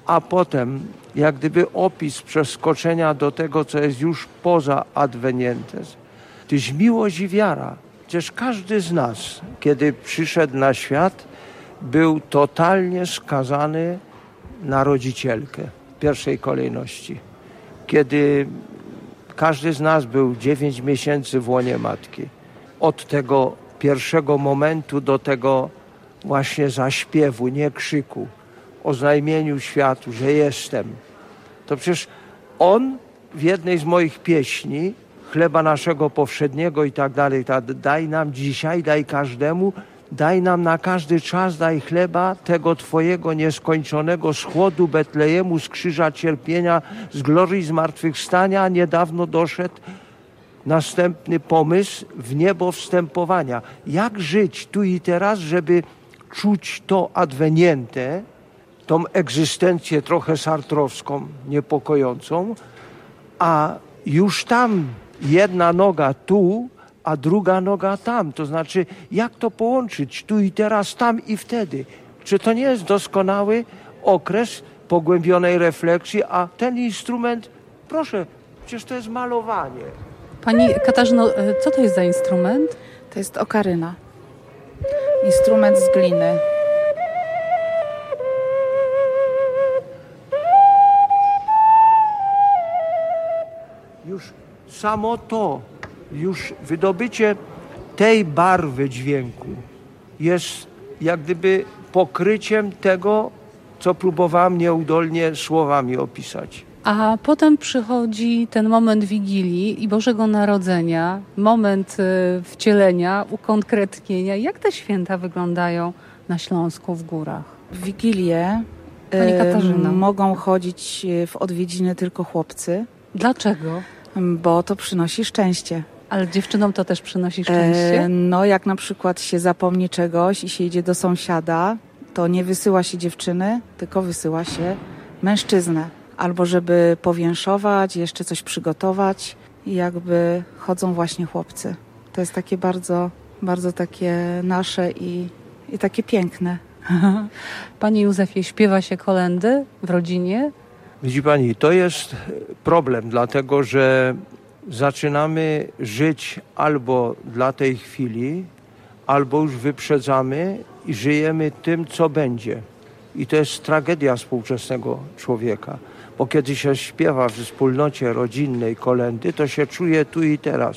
a potem jak gdyby opis przeskoczenia do tego, co jest już poza advenientes. Tyś miłość i wiara. Przecież każdy z nas, kiedy przyszedł na świat, był totalnie skazany na rodzicielkę w pierwszej kolejności. Kiedy każdy z nas był dziewięć miesięcy w łonie matki. Od tego pierwszego momentu do tego właśnie zaśpiewu, nie krzyku, oznajmieniu światu, że jestem. To przecież on w jednej z moich pieśni, chleba naszego powszedniego i tak dalej, daj nam dzisiaj, daj każdemu, daj nam na każdy czas, daj chleba tego Twojego nieskończonego z chłodu Betlejemu, z krzyża cierpienia, z glorii zmartwychwstania. Niedawno doszedł następny pomysł w niebo wstępowania. Jak żyć tu i teraz, żeby czuć to adveniente, tą egzystencję trochę sartrowską, niepokojącą, a już tam jedna noga tu, a druga noga tam. To znaczy, jak to połączyć tu i teraz, tam i wtedy? Czy to nie jest doskonały okres pogłębionej refleksji, a ten instrument, proszę, przecież to jest malowanie. Pani Katarzyno, co to jest za instrument? To jest okaryna. Instrument z gliny. Już samo to, już wydobycie tej barwy dźwięku jest jak gdyby pokryciem tego, co próbowałem nieudolnie słowami opisać. A potem przychodzi ten moment Wigilii i Bożego Narodzenia, moment wcielenia, ukonkretnienia. Jak te święta wyglądają na Śląsku, w górach? W Wigilię y, mogą chodzić w odwiedziny tylko chłopcy. Dlaczego? Bo to przynosi szczęście. Ale dziewczynom to też przynosi szczęście? E, no jak na przykład się zapomni czegoś i się idzie do sąsiada, to nie wysyła się dziewczyny, tylko wysyła się mężczyznę. Albo żeby powięszować, jeszcze coś przygotować i jakby chodzą właśnie chłopcy. To jest takie bardzo, bardzo takie nasze i, i takie piękne. Panie Józefie, śpiewa się kolędy w rodzinie? Widzi Pani, to jest problem, dlatego że zaczynamy żyć albo dla tej chwili, albo już wyprzedzamy i żyjemy tym, co będzie. I to jest tragedia współczesnego człowieka. Bo kiedy się śpiewa w wspólnocie rodzinnej kolędy, to się czuje tu i teraz.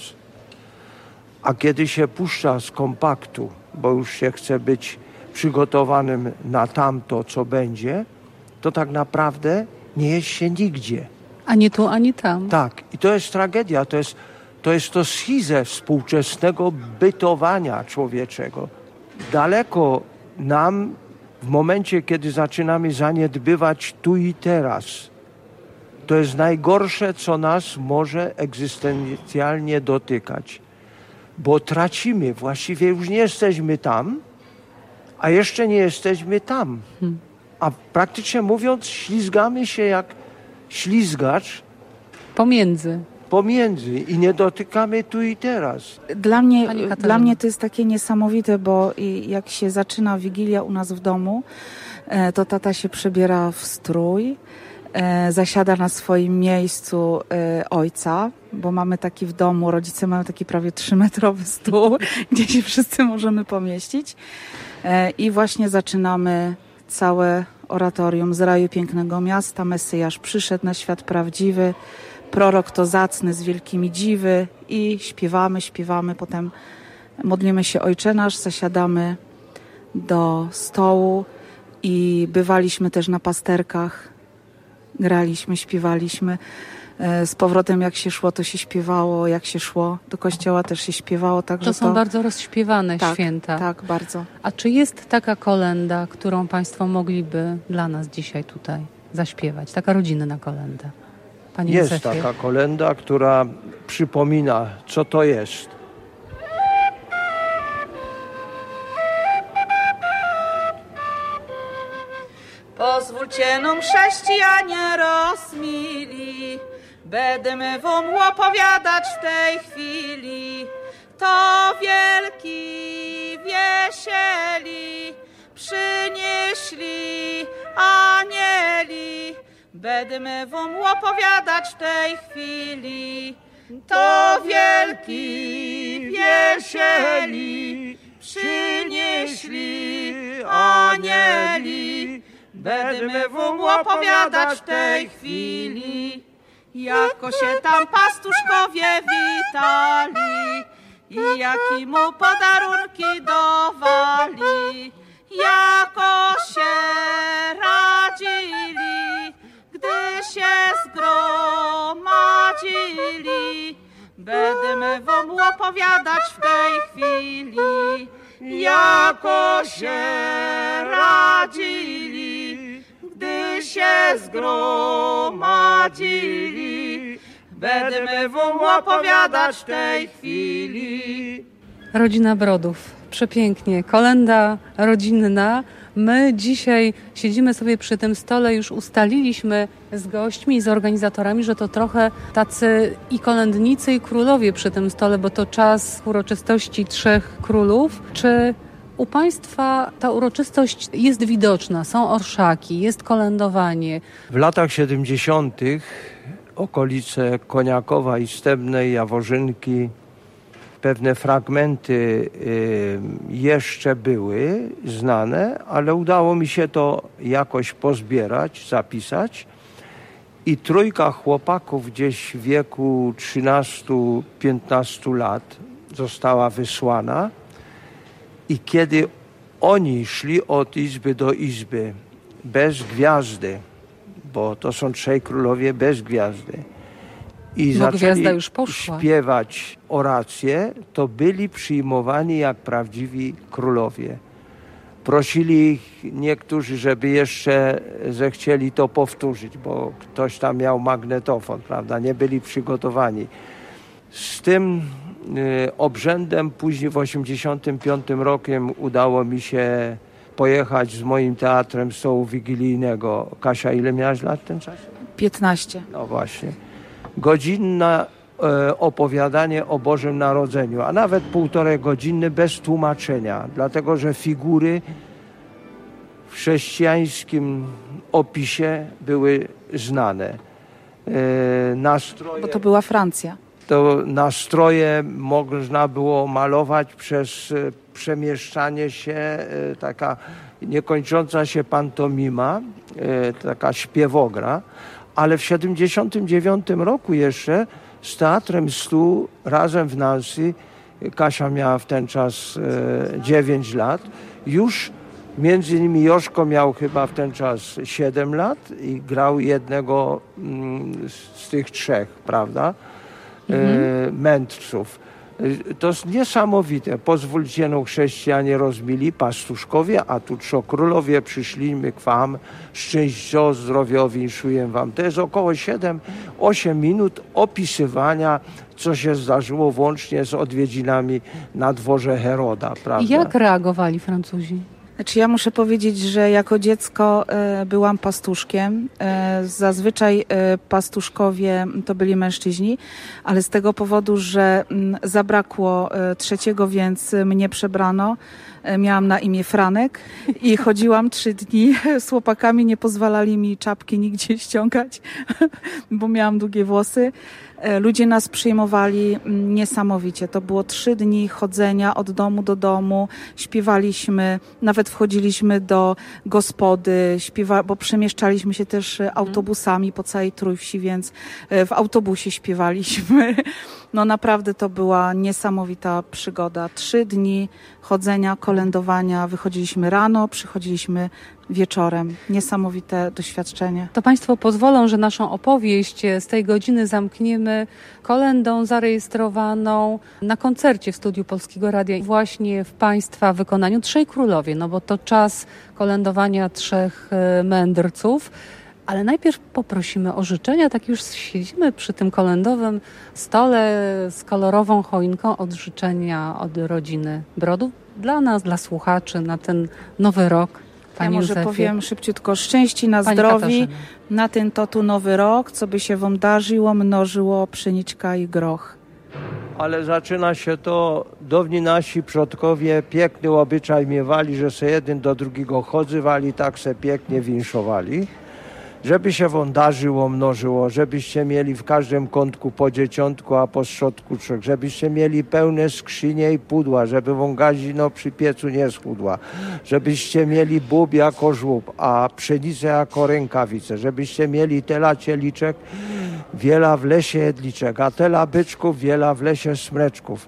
A kiedy się puszcza z kompaktu, bo już się chce być przygotowanym na tamto, co będzie, to tak naprawdę nie jest się nigdzie. Ani tu, ani tam. Tak. I to jest tragedia. To jest to, jest to schizę współczesnego bytowania człowieczego. Daleko nam w momencie, kiedy zaczynamy zaniedbywać tu i teraz. To jest najgorsze, co nas może egzystencjalnie dotykać. Bo tracimy, właściwie już nie jesteśmy tam, a jeszcze nie jesteśmy tam. Hmm. A praktycznie mówiąc, ślizgamy się jak ślizgacz. Pomiędzy. Pomiędzy i nie dotykamy tu i teraz. Dla mnie, dla mnie to jest takie niesamowite, bo jak się zaczyna Wigilia u nas w domu, to tata się przebiera w strój, zasiada na swoim miejscu ojca, bo mamy taki w domu, rodzice mają taki prawie trzymetrowy stół, gdzie się wszyscy możemy pomieścić. I właśnie zaczynamy całe oratorium z raju pięknego miasta. Mesjasz przyszedł na świat prawdziwy, prorok to zacny z wielkimi dziwy i śpiewamy, śpiewamy, potem modlimy się Ojcze Nasz, zasiadamy do stołu i bywaliśmy też na pasterkach, graliśmy, śpiewaliśmy. Z powrotem jak się szło, to się śpiewało, jak się szło do kościoła, też się śpiewało. Także to są to... bardzo rozśpiewane tak, święta. Tak, bardzo. A czy jest taka kolęda, którą Państwo mogliby dla nas dzisiaj tutaj zaśpiewać? Taka rodzinna kolęda? Panie jest Józefie? taka kolęda, która przypomina, co to jest. Pozwólcie nam, chrześcijanie rozmili, będziemy wam opowiadać w tej chwili. To wielki wesieli przynieśli anieli. Będziemy wam opowiadać w tej chwili. To wielki wesieli przynieśli anieli. Będziemy wam opowiadać w tej chwili, jako się tam pastuszkowie witali i jaki mu podarunki dawali, jako się radzili, gdy się zgromadzili. Będziemy wam opowiadać w tej chwili, jako się radzili, gdy się zgromadzili. Będziemy wam opowiadać w tej chwili. Rodzina Brodów. Przepięknie. Kolenda rodzinna. My dzisiaj siedzimy sobie przy tym stole, już ustaliliśmy z gośćmi i z organizatorami, że to trochę tacy i kolędnicy, i królowie przy tym stole, bo to czas uroczystości Trzech Królów. Czy u Państwa ta uroczystość jest widoczna? Są orszaki, jest kolędowanie? W latach siedemdziesiątych okolice Koniakowa i Stebnej, Jaworzynki, pewne fragmenty jeszcze były znane, ale udało mi się to jakoś pozbierać, zapisać. I trójka chłopaków gdzieś w wieku trzynastu piętnastu lat została wysłana. I kiedy oni szli od izby do izby bez gwiazdy, bo to są trzej królowie bez gwiazdy, i bo zaczęli już poszła. śpiewać oracje, to byli przyjmowani jak prawdziwi królowie. Prosili ich niektórzy, żeby jeszcze zechcieli to powtórzyć, bo ktoś tam miał magnetofon, prawda? Nie byli przygotowani. Z tym y, obrzędem później w osiemdziesiątym piątym rokiem udało mi się pojechać z moim teatrem stołu wigilijnego. Kasia, ile miałaś lat w tym czasie? piętnaście. No właśnie. Godzinne e, opowiadanie o Bożym Narodzeniu, a nawet półtorej godziny bez tłumaczenia, dlatego że figury w chrześcijańskim opisie były znane. E, nastroje, Bo to była Francja. To nastroje można było malować przez e, przemieszczanie się, e, taka niekończąca się pantomima, e, taka śpiewogra. Ale w siedemdziesiątym dziewiątym roku jeszcze z Teatrem Stu razem w Nancy, Kasia miała w ten czas e, dziewięć lat, już między innymi Joszko miał chyba w ten czas siedem lat i grał jednego mm, z tych trzech, prawda, e, mhm. mędrców. To jest niesamowite. Pozwólcie, no chrześcijanie rozbili, pastuszkowie, a tu trzo królowie przyszliśmy k wam, szczęścio, zdrowiowi inszuję wam. To jest około siedem osiem minut opisywania, co się zdarzyło włącznie z odwiedzinami na dworze Heroda, prawda? I jak reagowali Francuzi? Znaczy ja muszę powiedzieć, że jako dziecko e, byłam pastuszkiem. E, zazwyczaj e, pastuszkowie to byli mężczyźni, ale z tego powodu, że m, zabrakło e, trzeciego, więc mnie przebrano. E, miałam na imię Franek i chodziłam trzy dni z chłopakami, nie pozwalali mi czapki nigdzie ściągać, bo miałam długie włosy. Ludzie nas przyjmowali niesamowicie. To było trzy dni chodzenia od domu do domu. Śpiewaliśmy, nawet wchodziliśmy do gospody, śpiewa, bo przemieszczaliśmy się też autobusami po całej Trójwsi, więc w autobusie śpiewaliśmy. No naprawdę to była niesamowita przygoda. Trzy dni chodzenia, kolędowania. Wychodziliśmy rano, przychodziliśmy wieczorem. Niesamowite doświadczenie. To Państwo pozwolą, że naszą opowieść z tej godziny zamkniemy kolendą zarejestrowaną na koncercie w studiu Polskiego Radia właśnie w Państwa wykonaniu Trzej Królowie, no bo to czas kolędowania trzech mędrców. Ale najpierw poprosimy o życzenia, tak już siedzimy przy tym kolędowym stole z kolorową choinką, od życzenia od rodziny Brodów dla nas, dla słuchaczy na ten nowy rok. Pani ja może Józefie. powiem szybciutko, szczęści na Pani zdrowi, Katarzyna. na ten to tu nowy rok, co by się wam darzyło, mnożyło pszeniczka i groch. Ale zaczyna się to, dawni nasi przodkowie piękny obyczaj miewali, że se jeden do drugiego chodzywali, tak se pięknie winszowali. żeby się wam darzyło, mnożyło, żebyście mieli w każdym kątku po dzieciątku, a po środku trzech, żebyście mieli pełne skrzynie i pudła, żeby wam gazino przy piecu nie schudła, żebyście mieli bób jako żłób, a pszenicę jako rękawice, żebyście mieli tela cieliczek, wiela w lesie jedliczek, a tela byczków, wiela w lesie smreczków.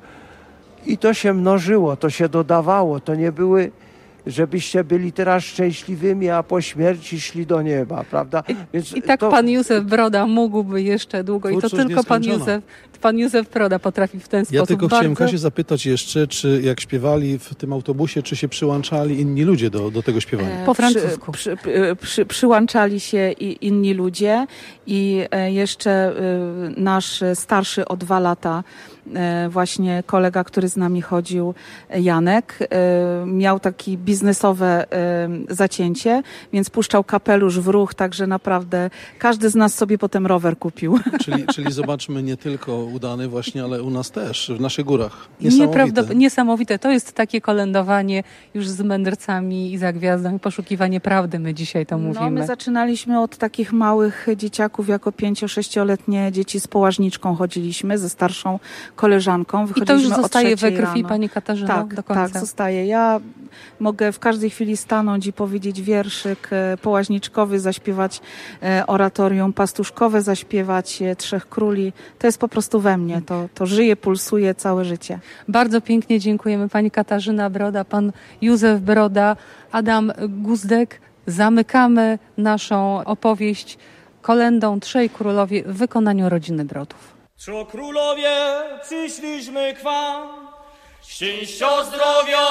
I to się mnożyło, to się dodawało, to nie były, żebyście byli teraz szczęśliwymi, a po śmierci szli do nieba, prawda? Więc I tak to... pan Józef Broda mógłby jeszcze długo i to Twórczość tylko pan nieskończona. Józef, pan Józef Broda potrafi w ten Ja sposób tylko bardzo... chciałem Kasię zapytać jeszcze, czy jak śpiewali w tym autobusie, czy się przyłączali inni ludzie do, do tego śpiewania? Po francusku. Przy, przy, przy, przyłączali się i inni ludzie i jeszcze nasz starszy o dwa lata właśnie kolega, który z nami chodził, Janek, miał taki biznesowe zacięcie, więc puszczał kapelusz w ruch, także naprawdę każdy z nas sobie potem rower kupił. Czyli, czyli zobaczmy, nie tylko udany właśnie, ale u nas też, w naszych górach. Niesamowite. Nieprawdopodobne, niesamowite. To jest takie kolędowanie już z mędrcami i za gwiazdą i poszukiwanie prawdy, my dzisiaj to mówimy. No, my zaczynaliśmy od takich małych dzieciaków, jako pięcio-sześcioletnie dzieci z połażniczką chodziliśmy, ze starszą koleżanką. I to już zostaje we krwi, rano. pani Katarzyno, tak, do końca? Tak, zostaje. Ja mogę w każdej chwili stanąć i powiedzieć wierszyk połażniczkowy, zaśpiewać oratorium pastuszkowe, zaśpiewać Trzech Króli. To jest po prostu we mnie. To, to żyje, pulsuje całe życie. Bardzo pięknie dziękujemy. Pani Katarzyna Broda, pan Józef Broda, Adam Guzdek. Zamykamy naszą opowieść kolendą Trzej Królowie w wykonaniu rodziny Brodów. Trzo królowie, przyszliśmy k wam, szczęścia, zdrowia,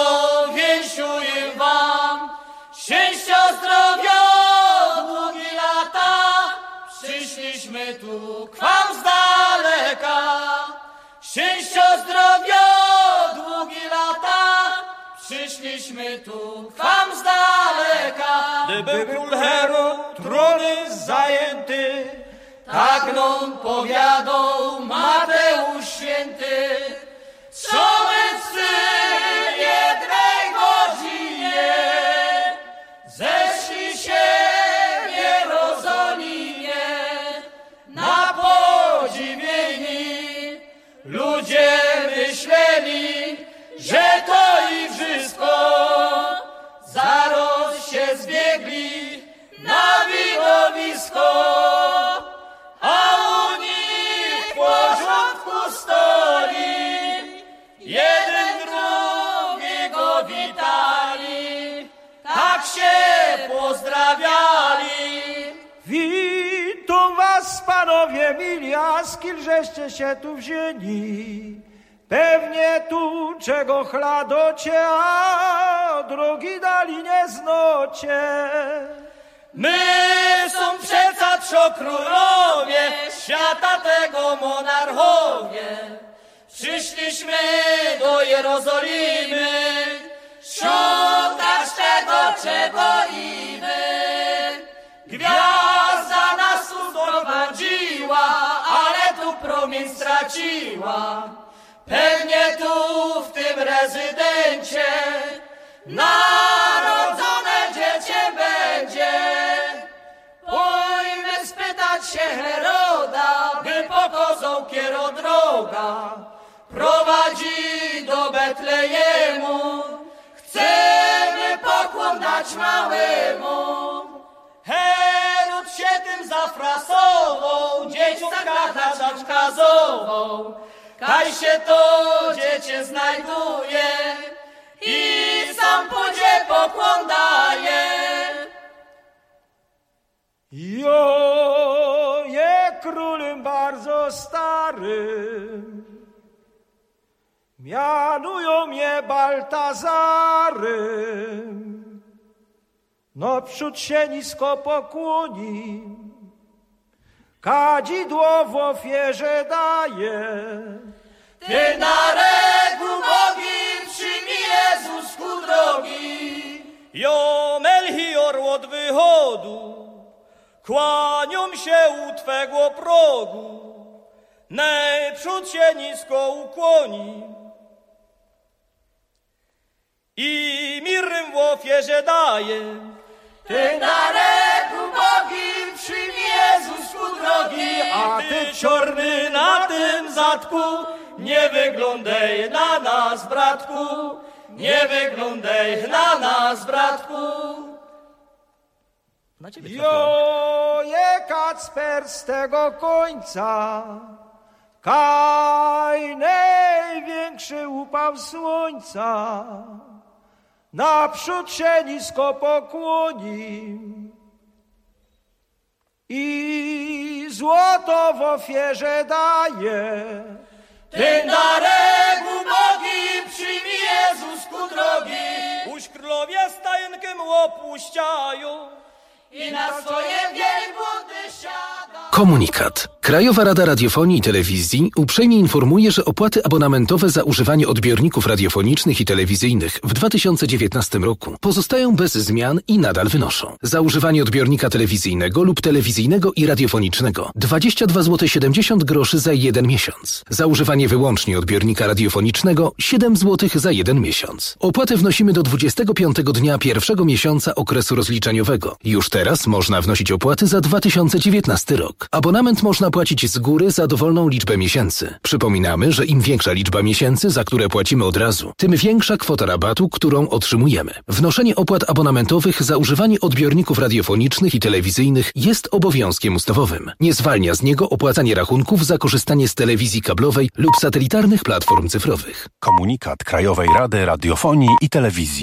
wieńszuję wam. Szczęścia, zdrowia, długie lata, przyszliśmy tu k wam z daleka. Szczęścia, zdrowia, długie lata, przyszliśmy tu k wam z daleka. Gdy był król Herod, trony zajęty, tak nam powiadał Mateusz święty, co my w jednej godzinie zeszli się w Jerozolimie na podziwieni. Ludzie myśleli, że to i wszystko, zaraz się zbiegli na widowisko. A u nich w porządku stoi, jeden drugiego witali, tak się pozdrawiali. Witam was, panowie mili, a skil żeście się tu wzięli? Pewnie tu czego chladocie, a drogi dali nie znocie. My są przeca trzokrólowie, świata tego monarchowie. Przyszliśmy do Jerozolimy, szukać tego, czego i my. Gwiazda nas tu doprowadziła, ale tu promień straciła. Pewnie tu w tym rezydencie narodzone dziecię będzie. Pójmy spytać się Heroda, by pokazał kiero droga. Prowadzi do Betlejemu, chcemy pokłon dać małemu. Herod się tym zafrasował, dzieciom kachać dać kazował. Kaj się to dziecię znajduje i sam pójdzie pokłon daje. Jo je królem bardzo starym, mianują mnie Baltazarym. Naprzód się nisko pokłoni, kadzidło w ofierze daje. Ty na regu bogi, przyjmij Jezus ku drogi. Jo Melchior od wychodu, kłanią się u Twego progu, najprzód się nisko ukłoni. I mirrym w ofierze daje. Ty na regu bogi, przyjmij tym zadku. Nie wyglądaj na nas, bratku, nie wyglądaj na nas, bratku. Jo, je Kacper z tego końca, kaj największy upał słońca, naprzód się nisko pokłoni i złoto w ofierze daje. Ten darek ubogi przyjmij, Jezusku drogi. Uś królowie stajenkiem opuściają i na swoje wielbłądy siada. Komunikat. Krajowa Rada Radiofonii i Telewizji uprzejmie informuje, że opłaty abonamentowe za używanie odbiorników radiofonicznych i telewizyjnych w dwa tysiące dziewiętnastym roku pozostają bez zmian i nadal wynoszą: za używanie odbiornika telewizyjnego lub telewizyjnego i radiofonicznego dwadzieścia dwa złote siedemdziesiąt groszy za jeden miesiąc. Za używanie wyłącznie odbiornika radiofonicznego siedem złotych za jeden miesiąc. Opłatę wnosimy do dwudziestego piątego dnia pierwszego miesiąca okresu rozliczeniowego. Już teraz można wnosić opłaty za dwa tysiące dziewiętnasty rok. Abonament można płacić z góry za dowolną liczbę miesięcy. Przypominamy, że im większa liczba miesięcy, za które płacimy od razu, tym większa kwota rabatu, którą otrzymujemy. Wnoszenie opłat abonamentowych za używanie odbiorników radiofonicznych i telewizyjnych jest obowiązkiem ustawowym. Nie zwalnia z niego opłacanie rachunków za korzystanie z telewizji kablowej lub satelitarnych platform cyfrowych. Komunikat Krajowej Rady Radiofonii i Telewizji.